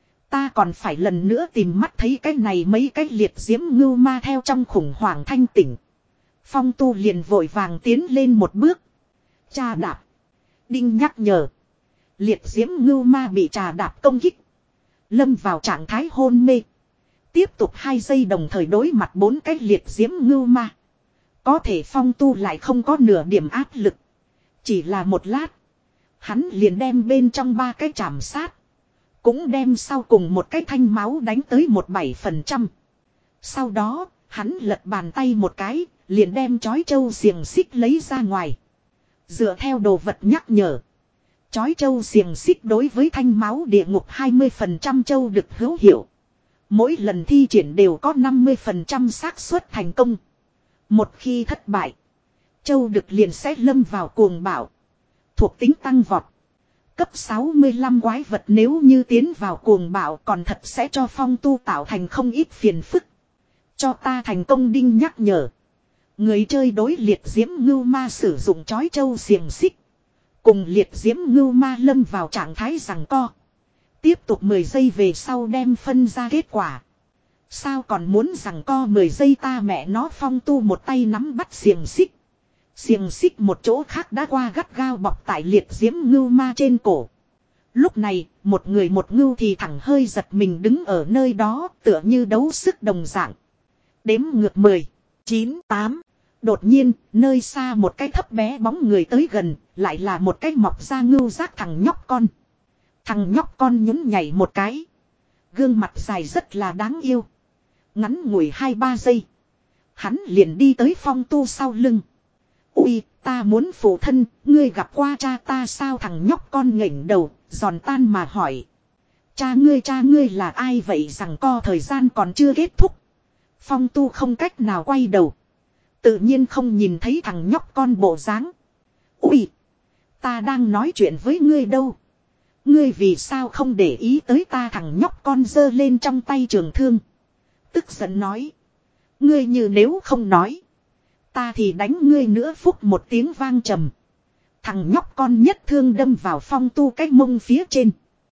Ta còn phải lần nữa tìm mắt thấy cái này mấy cái liệt diễm ngưu ma theo trong khủng hoảng thanh tỉnh. Phong Tu liền vội vàng tiến lên một bước. Trà đạp. Đinh nhắc nhở. Liệt diễm ngưu ma bị trà đạp công kích. Lâm vào trạng thái hôn mê. Tiếp tục hai giây đồng thời đối mặt bốn cái liệt diễm ngưu ma. Có thể Phong Tu lại không có nửa điểm áp lực. Chỉ là một lát. Hắn liền đem bên trong ba cái chạm sát. Cũng đem sau cùng một cái thanh máu đánh tới một bảy phần trăm. Sau đó, hắn lật bàn tay một cái, liền đem chói châu xiềng xích lấy ra ngoài. Dựa theo đồ vật nhắc nhở. Chói châu xiềng xích đối với thanh máu địa ngục hai mươi phần trăm châu được hữu hiệu. Mỗi lần thi triển đều có năm mươi phần trăm xác suất thành công. Một khi thất bại, châu được liền sẽ lâm vào cuồng bạo. Thuộc tính tăng vọt. Cấp sáu mươi lăm quái vật nếu như tiến vào cuồng bạo còn thật sẽ cho Phong Tu tạo thành không ít phiền phức. Cho ta thành công đinh nhắc nhở. Người chơi đối liệt diễm ngưu ma sử dụng chói châu xiềng xích. Cùng liệt diễm ngưu ma lâm vào trạng thái giằng co. Tiếp tục mười giây về sau đem phân ra kết quả. Sao còn muốn giằng co mười giây ta mẹ nó. Phong Tu một tay nắm bắt xiềng xích. Xiềng xích một chỗ khác đã qua gắt gao bọc tại liệt diễm ngưu ma trên cổ. Lúc này, một người một ngưu thì thẳng hơi giật mình đứng ở nơi đó tựa như đấu sức đồng dạng. Đếm ngược mười, chín, tám. Đột nhiên, nơi xa một cái thấp bé bóng người tới gần, lại là một cái mọc ra ngưu giác thằng nhóc con. Thằng nhóc con nhún nhảy một cái. Gương mặt dài rất là đáng yêu. Ngắn ngủi hai ba giây. Hắn liền đi tới Phong Tu sau lưng. Ui, ta muốn phụ thân, ngươi gặp qua cha ta sao? Thằng nhóc con nghển đầu, giòn tan mà hỏi. Cha ngươi cha ngươi là ai vậy? Rằng co thời gian còn chưa kết thúc. Phong Tu không cách nào quay đầu. Tự nhiên không nhìn thấy thằng nhóc con bộ dáng. Ui, ta đang nói chuyện với ngươi đâu. Ngươi vì sao không để ý tới ta? Thằng nhóc con giơ lên trong tay trường thương. Tức giận nói. Ngươi như nếu không nói. Ta thì đánh ngươi nữa. Phúc một tiếng vang trầm. Thằng nhóc con nhất thương đâm vào Phong Tu cái mông phía trên.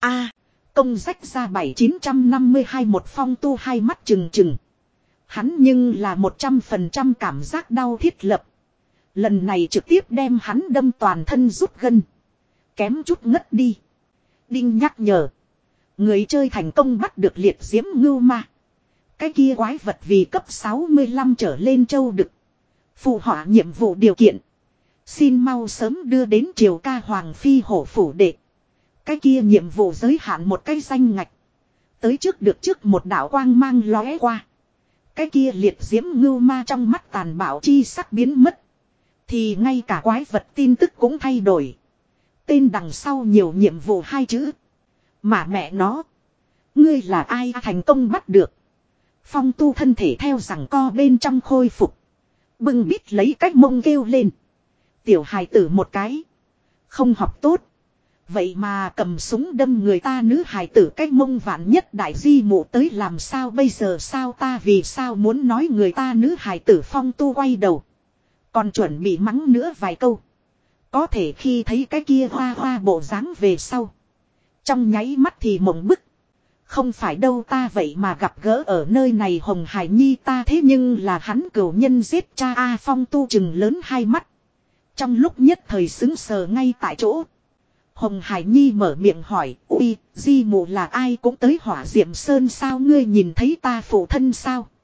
A, công rách ra bảy chín trăm năm mươi hai một Phong Tu hai mắt trừng trừng. Hắn nhưng là một trăm phần trăm cảm giác đau thiết lập. Lần này trực tiếp đem hắn đâm toàn thân rút gân. Kém chút ngất đi. Đinh nhắc nhở. Người chơi thành công bắt được liệt diễm ngưu ma. Cái kia quái vật vì cấp sáu mươi lăm trở lên châu đực. Phụ họa nhiệm vụ điều kiện. Xin mau sớm đưa đến triều ca hoàng phi hổ phủ đệ. Cái kia nhiệm vụ giới hạn một cái danh ngạch. Tới trước được trước một đạo quang mang lóe qua. Cái kia liệt diễm ngưu ma trong mắt tàn bạo chi sắc biến mất. Thì ngay cả quái vật tin tức cũng thay đổi. Tên đằng sau nhiều nhiệm vụ hai chữ. Mà mẹ nó. Ngươi là ai thành công bắt được. Phong Tu thân thể theo rằng co bên trong khôi phục. Bưng bít lấy cách mông kêu lên. Tiểu hài tử một cái. Không học tốt. Vậy mà cầm súng đâm người ta nữ hài tử cách mông vạn nhất đại di mụ tới làm sao bây giờ sao ta vì sao muốn nói người ta nữ hài tử. Phong Tu quay đầu. Còn chuẩn bị mắng nữa vài câu. Có thể khi thấy cái kia hoa hoa bộ dáng về sau. Trong nháy mắt thì mộng bức. Không phải đâu ta vậy mà gặp gỡ ở nơi này Hồng Hải Nhi ta thế nhưng là hắn cửu nhân giết cha A. Phong Tu chừng lớn hai mắt. Trong lúc nhất thời xứng sờ ngay tại chỗ. Hồng Hải Nhi mở miệng hỏi, ui, di mụ là ai cũng tới Hỏa Diệm Sơn sao ngươi nhìn thấy ta phụ thân sao?